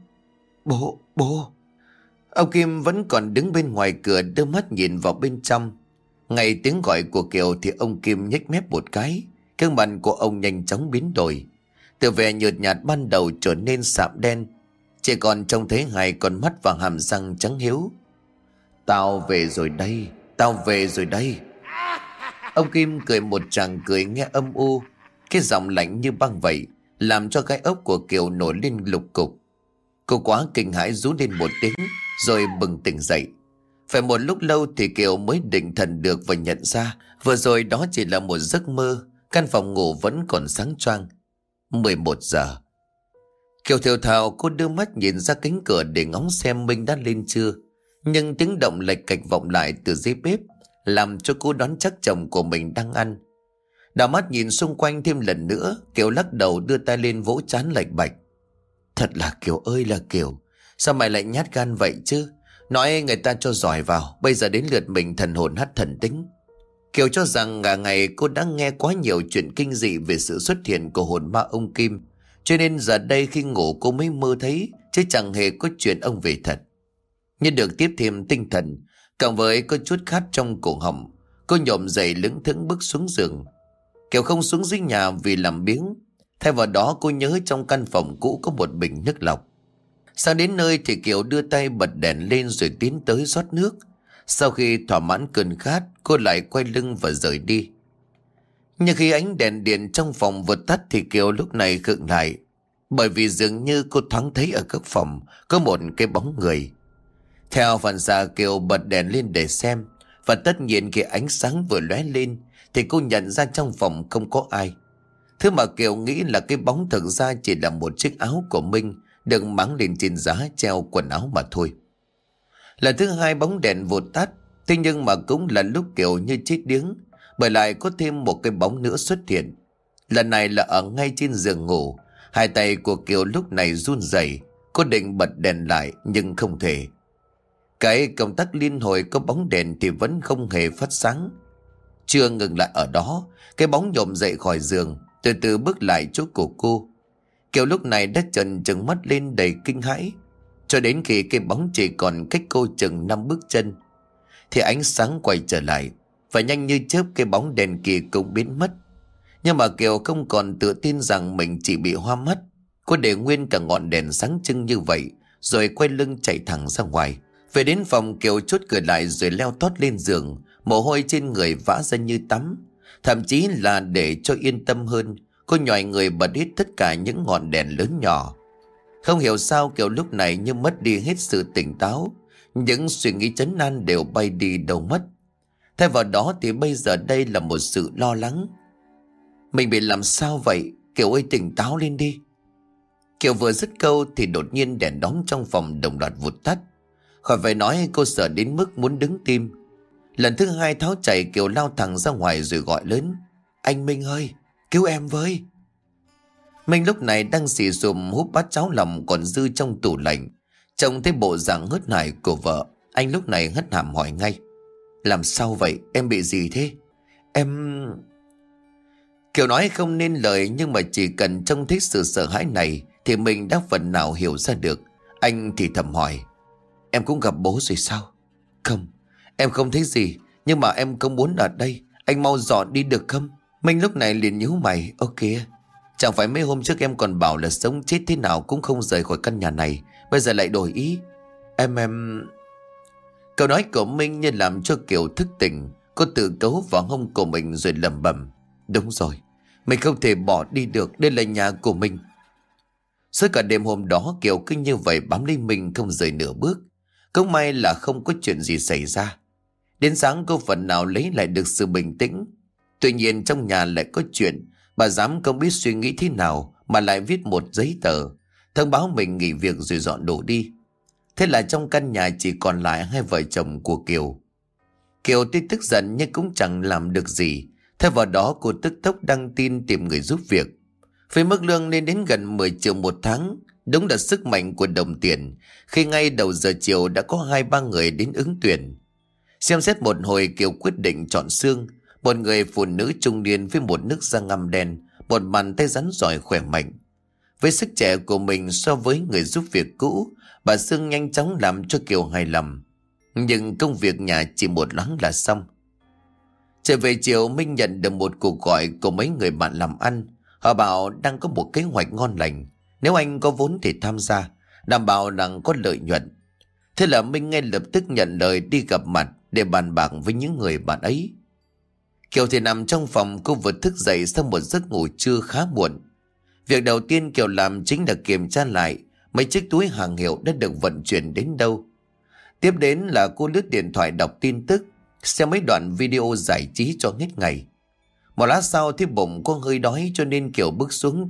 Bố. Ông Kim vẫn còn đứng bên ngoài cửa đưa mắt nhìn vào bên trong. Ngay tiếng gọi của Kiều thì ông Kim nhếch mép một cái. Gương mặt của ông nhanh chóng biến đổi. Từ vẻ nhợt nhạt ban đầu trở nên sạm đen. Chỉ còn trông thấy hai con mắt và hàm răng trắng hiếu. Tao về rồi đây. Ông Kim cười một tràng cười nghe âm u. Cái giọng lạnh như băng vậy làm cho cái ốc của Kiều nổi lên lục cục. Cô quá kinh hãi rú lên một tiếng rồi bừng tỉnh dậy. Phải một lúc lâu thì Kiều mới định thần được và nhận ra vừa rồi đó chỉ là một giấc mơ. Căn phòng ngủ vẫn còn sáng choang. 11 giờ. Kiều thều thào cô đưa mắt nhìn ra cánh cửa để ngóng xem Minh đã lên chưa. Nhưng tiếng động lệch cạch vọng lại từ dưới bếp làm cho cô đoán chắc chồng của mình đang ăn. Đảo mắt nhìn xung quanh thêm lần nữa, Kiều lắc đầu đưa tay lên vỗ trán lạch bạch. Thật là Kiều ơi là Kiều, sao mày lại nhát gan vậy chứ? Nói người ta cho giỏi vào, bây giờ đến lượt mình thần hồn hắt thần tính. Kiều cho rằng cả ngày cô đã nghe quá nhiều chuyện kinh dị về sự xuất hiện của hồn ma ông Kim, cho nên giờ đây khi ngủ cô mới mơ thấy, chứ chẳng hề có chuyện ông về thật. Nhưng được tiếp thêm tinh thần, Cộng với có chút khát trong cổ họng, cô nhổm dậy lững thững bước xuống giường. Kiều không xuống dưới nhà vì làm biếng. Thay vào đó cô nhớ trong căn phòng cũ có một bình nước lọc. Sang đến nơi thì Kiều đưa tay bật đèn lên rồi tiến tới rót nước. Sau khi thỏa mãn cơn khát, cô lại quay lưng và rời đi. Nhưng khi ánh đèn điện trong phòng vừa tắt thì Kiều lúc này khựng lại. Bởi vì dường như cô thoáng thấy ở góc phòng có một cái bóng người. Theo phản xạ Kiều bật đèn lên để xem. Và tất nhiên khi ánh sáng vừa lóe lên thì cô nhận ra trong phòng không có ai. Thứ mà Kiều nghĩ là cái bóng thực ra chỉ là một chiếc áo của Minh được máng lên trên giá treo quần áo mà thôi. Lần thứ hai bóng đèn vụt tắt. Thế nhưng mà cũng là lúc Kiều như chết điếng, bởi lại có thêm một cái bóng nữa xuất hiện. Lần này là ở ngay trên giường ngủ. Hai tay của Kiều lúc này run rẩy. Cô định bật đèn lại nhưng không thể. Cái công tắc liên hồi có bóng đèn thì vẫn không hề phát sáng. Chưa ngừng lại ở đó, cái bóng nhổm dậy khỏi giường, từ từ bước lại chỗ của cô. Kiều lúc này đã trừng mắt lên đầy kinh hãi. Cho đến khi cái bóng chỉ còn cách cô chừng 5 bước chân thì ánh sáng quay trở lại. Và nhanh như chớp cái bóng đèn kia cũng biến mất. Nhưng mà Kiều không còn tự tin rằng mình chỉ bị hoa mắt. Cô để nguyên cả ngọn đèn sáng trưng như vậy, rồi quay lưng chạy thẳng ra ngoài. Về đến phòng, Kiều chốt cửa lại rồi leo tót lên giường. Mồ hôi trên người vã ra như tắm. Thậm chí là để cho yên tâm hơn, cô nhòi người bật hết tất cả những ngọn đèn lớn nhỏ. Không hiểu sao Kiều lúc này như mất đi hết sự tỉnh táo. Những suy nghĩ trấn an đều bay đi đâu mất. Thay vào đó thì bây giờ đây là một sự lo lắng. Mình bị làm sao vậy? Kiều ơi, tỉnh táo lên đi. Kiều vừa dứt câu thì đột nhiên đèn đóm trong phòng đồng loạt vụt tắt. Khỏi phải nói, cô sợ đến mức muốn đứng tim. Lần thứ hai tháo chạy, Kiều lao thẳng ra ngoài rồi gọi lớn: Anh Minh ơi, cứu em với. Minh lúc này đang xì xùm húp bát cháo lòng còn dư trong tủ lạnh. Trông thấy bộ dạng hớt hải của vợ, anh lúc này hất hàm hỏi ngay: Làm sao vậy? Em bị gì thế? Em... Kiều nói không nên lời, nhưng mà chỉ cần trông thấy sự sợ hãi này thì mình đã phần nào hiểu ra được. Anh thì thầm hỏi: Em cũng gặp bố rồi sao? Không, em không thấy gì, nhưng mà em không muốn ở đây. Anh mau dọn đi được không? Minh lúc này liền nhíu mày: Ơ kìa, chẳng phải mấy hôm trước em còn bảo là sống chết thế nào cũng không rời khỏi căn nhà này, bây giờ lại đổi ý? Em... Câu nói của Minh như làm cho Kiều thức tỉnh. Cô tự cấu vào hông của mình rồi lẩm bẩm: Đúng rồi, mình không thể bỏ đi được, đây là nhà của mình. Suốt cả đêm hôm đó Kiều cứ như vậy bám lấy Minh không rời nửa bước. Cũng may là không có chuyện gì xảy ra. Đến sáng cô phần nào lấy lại được sự bình tĩnh. Tuy nhiên trong nhà lại có chuyện. Bà giám không biết suy nghĩ thế nào mà lại viết một giấy tờ thông báo mình nghỉ việc rồi dọn đồ đi. Thế là trong căn nhà chỉ còn lại hai vợ chồng của Kiều. Kiều tuy tức giận nhưng cũng chẳng làm được gì. Thay vào đó cô tức tốc đăng tin tìm người giúp việc. Với mức lương lên đến gần 10 triệu một tháng, đúng là sức mạnh của đồng tiền, khi ngay đầu giờ chiều đã có 2-3 người đến ứng tuyển. Xem xét một hồi, Kiều quyết định chọn Sương, một người phụ nữ trung niên với một nước da ngăm đen, một bàn tay rắn giỏi khỏe mạnh. Với sức trẻ của mình so với người giúp việc cũ, bà Sương nhanh chóng làm cho Kiều hài lòng. Nhưng công việc nhà chỉ một loáng là xong. Trở về chiều, Minh nhận được một cuộc gọi của mấy người bạn làm ăn. Họ bảo đang có một kế hoạch ngon lành, nếu anh có vốn thì tham gia, đảm bảo rằng có lợi nhuận. Thế là Minh ngay lập tức nhận lời đi gặp mặt để bàn bạc với những người bạn ấy. Kiều thì nằm trong phòng, cô vừa thức dậy sau một giấc ngủ trưa khá muộn. Việc đầu tiên Kiều làm chính là kiểm tra lại mấy chiếc túi hàng hiệu đã được vận chuyển đến đâu. Tiếp đến là cô lướt điện thoại đọc tin tức, xem mấy đoạn video giải trí cho hết ngày. Một lát sau thì bụng có hơi đói cho nên Kiều bước xuống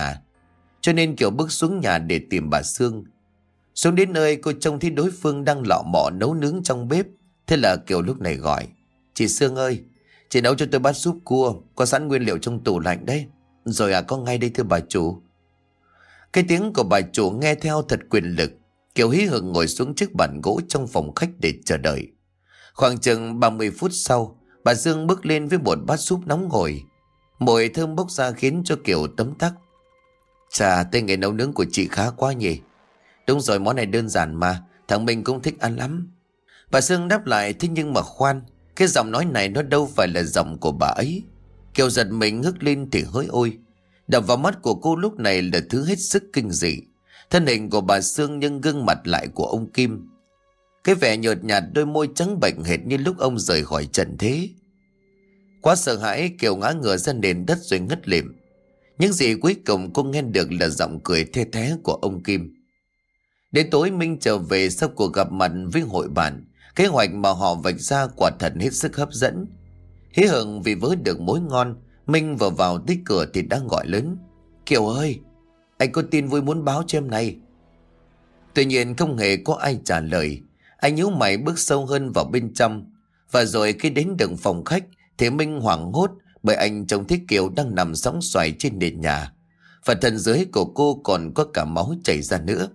nhà để tìm bà Sương. Xuống đến nơi cô trông thấy đối phương đang lọ mọ nấu nướng trong bếp. Thế là Kiều lúc này gọi: Chị Sương ơi, chị nấu cho tôi bát súp cua, có sẵn nguyên liệu trong tủ lạnh đấy. Rồi có ngay đây thưa bà chủ. Cái tiếng của bà chủ nghe theo thật quyền lực. Kiều hí hửng ngồi xuống chiếc bàn gỗ trong phòng khách để chờ đợi. Khoảng chừng 30 phút sau, bà Dương bước lên với một bát súp nóng hổi. Mùi thơm bốc ra khiến cho Kiều tấm tắc. Chà, tay nghề nấu nướng của chị khá quá nhỉ. Đúng rồi, món này đơn giản mà, thằng Minh cũng thích ăn lắm. Bà Sương đáp lại, thế nhưng mà khoan, cái giọng nói này nó đâu phải là giọng của bà ấy. Kiều giật mình ngước lên thì hỡi ôi, đập vào mắt của cô lúc này là thứ hết sức kinh dị. Thân hình của bà Sương nhưng gương mặt lại của ông Kim. Cái vẻ nhợt nhạt, đôi môi trắng bệnh hệt như lúc ông rời khỏi trần thế. Quá sợ hãi, Kiều ngã ngửa ra nền đất rồi ngất lịm. Những gì cuối cùng cô nghe được là giọng cười the thé của ông Kim. Đến tối Minh trở về sau cuộc gặp mặt với hội bạn. Kế hoạch mà họ vạch ra quả thật hết sức hấp dẫn. Hí hửng vì vớ được mối ngon, Minh vừa vào tới cửa thì đang gọi lớn: Kiều ơi, anh có tin vui muốn báo cho em này. Tuy nhiên không hề có ai trả lời. Anh nhíu mày bước sâu hơn vào bên trong. Và rồi khi đến được phòng khách thì Minh hoảng hốt, bởi anh trông thấy Kiều đang nằm sõng xoài trên nền nhà. Và thân dưới của cô còn có cả máu chảy ra nữa.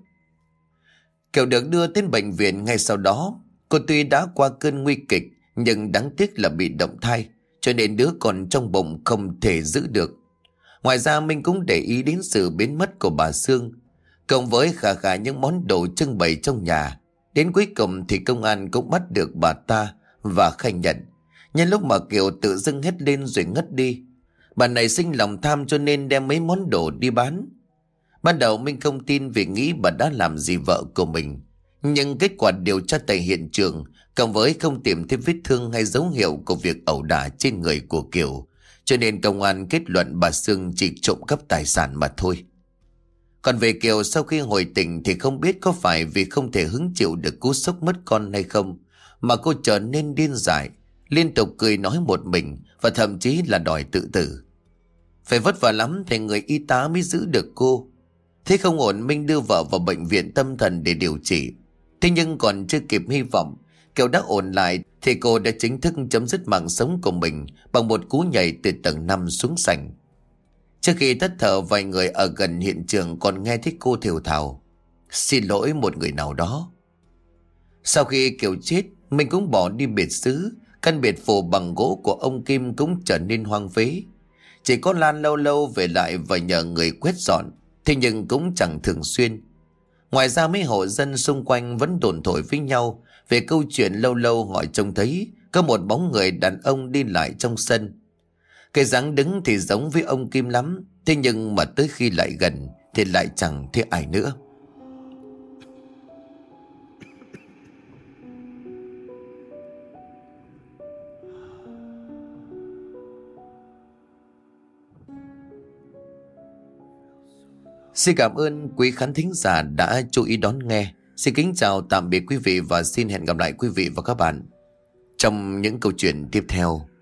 Kiều được đưa đến bệnh viện ngay sau đó. Cô tuy đã qua cơn nguy kịch, nhưng đáng tiếc là bị động thai, cho nên đứa con trong bụng không thể giữ được. Ngoài ra Minh cũng để ý đến sự biến mất của bà Sương, cộng với khả khả những món đồ trưng bày trong nhà. Đến cuối cùng thì công an cũng bắt được bà ta và khai nhận. Nhân lúc mà Kiều tự dưng hét lên rồi ngất đi, bà này sinh lòng tham cho nên đem mấy món đồ đi bán. Ban đầu Minh không tin vì nghĩ bà đã làm gì vợ của mình. Nhưng kết quả điều tra tại hiện trường, cộng với không tìm thấy vết thương hay dấu hiệu của việc ẩu đả trên người của Kiều, cho nên công an kết luận bà Sương chỉ trộm cắp tài sản mà thôi. Còn về Kiều sau khi hồi tỉnh thì không biết có phải vì không thể hứng chịu được cú sốc mất con hay không, mà cô trở nên điên dại, liên tục cười nói một mình và thậm chí là đòi tự tử. Phải vất vả lắm thì người y tá mới giữ được cô. Thế không ổn, Minh đưa vợ vào bệnh viện tâm thần để điều trị. Thế nhưng còn chưa kịp hy vọng Kiều đã ổn lại thì cô đã chính thức chấm dứt mạng sống của mình bằng một cú nhảy từ tầng 5 xuống sảnh. Trước khi tắt thở, vài người ở gần hiện trường còn nghe thấy cô thều thào: Xin lỗi một người nào đó. Sau khi Kiều chết, mình cũng bỏ đi biệt xứ. Căn biệt phủ bằng gỗ của ông Kim cũng trở nên hoang phế. Chỉ có Lan lâu lâu về lại và nhờ người quét dọn, thế nhưng cũng chẳng thường xuyên. Ngoài ra mấy hộ dân xung quanh vẫn đồn thổi với nhau về câu chuyện lâu lâu họ trông thấy có một bóng người đàn ông đi lại trong sân. Cái dáng đứng thì giống với ông Kim lắm, thế nhưng mà tới khi lại gần thì lại chẳng thấy ai nữa. Xin cảm ơn quý khán thính giả đã chú ý đón nghe. Xin kính chào tạm biệt quý vị và xin hẹn gặp lại quý vị và các bạn trong những câu chuyện tiếp theo.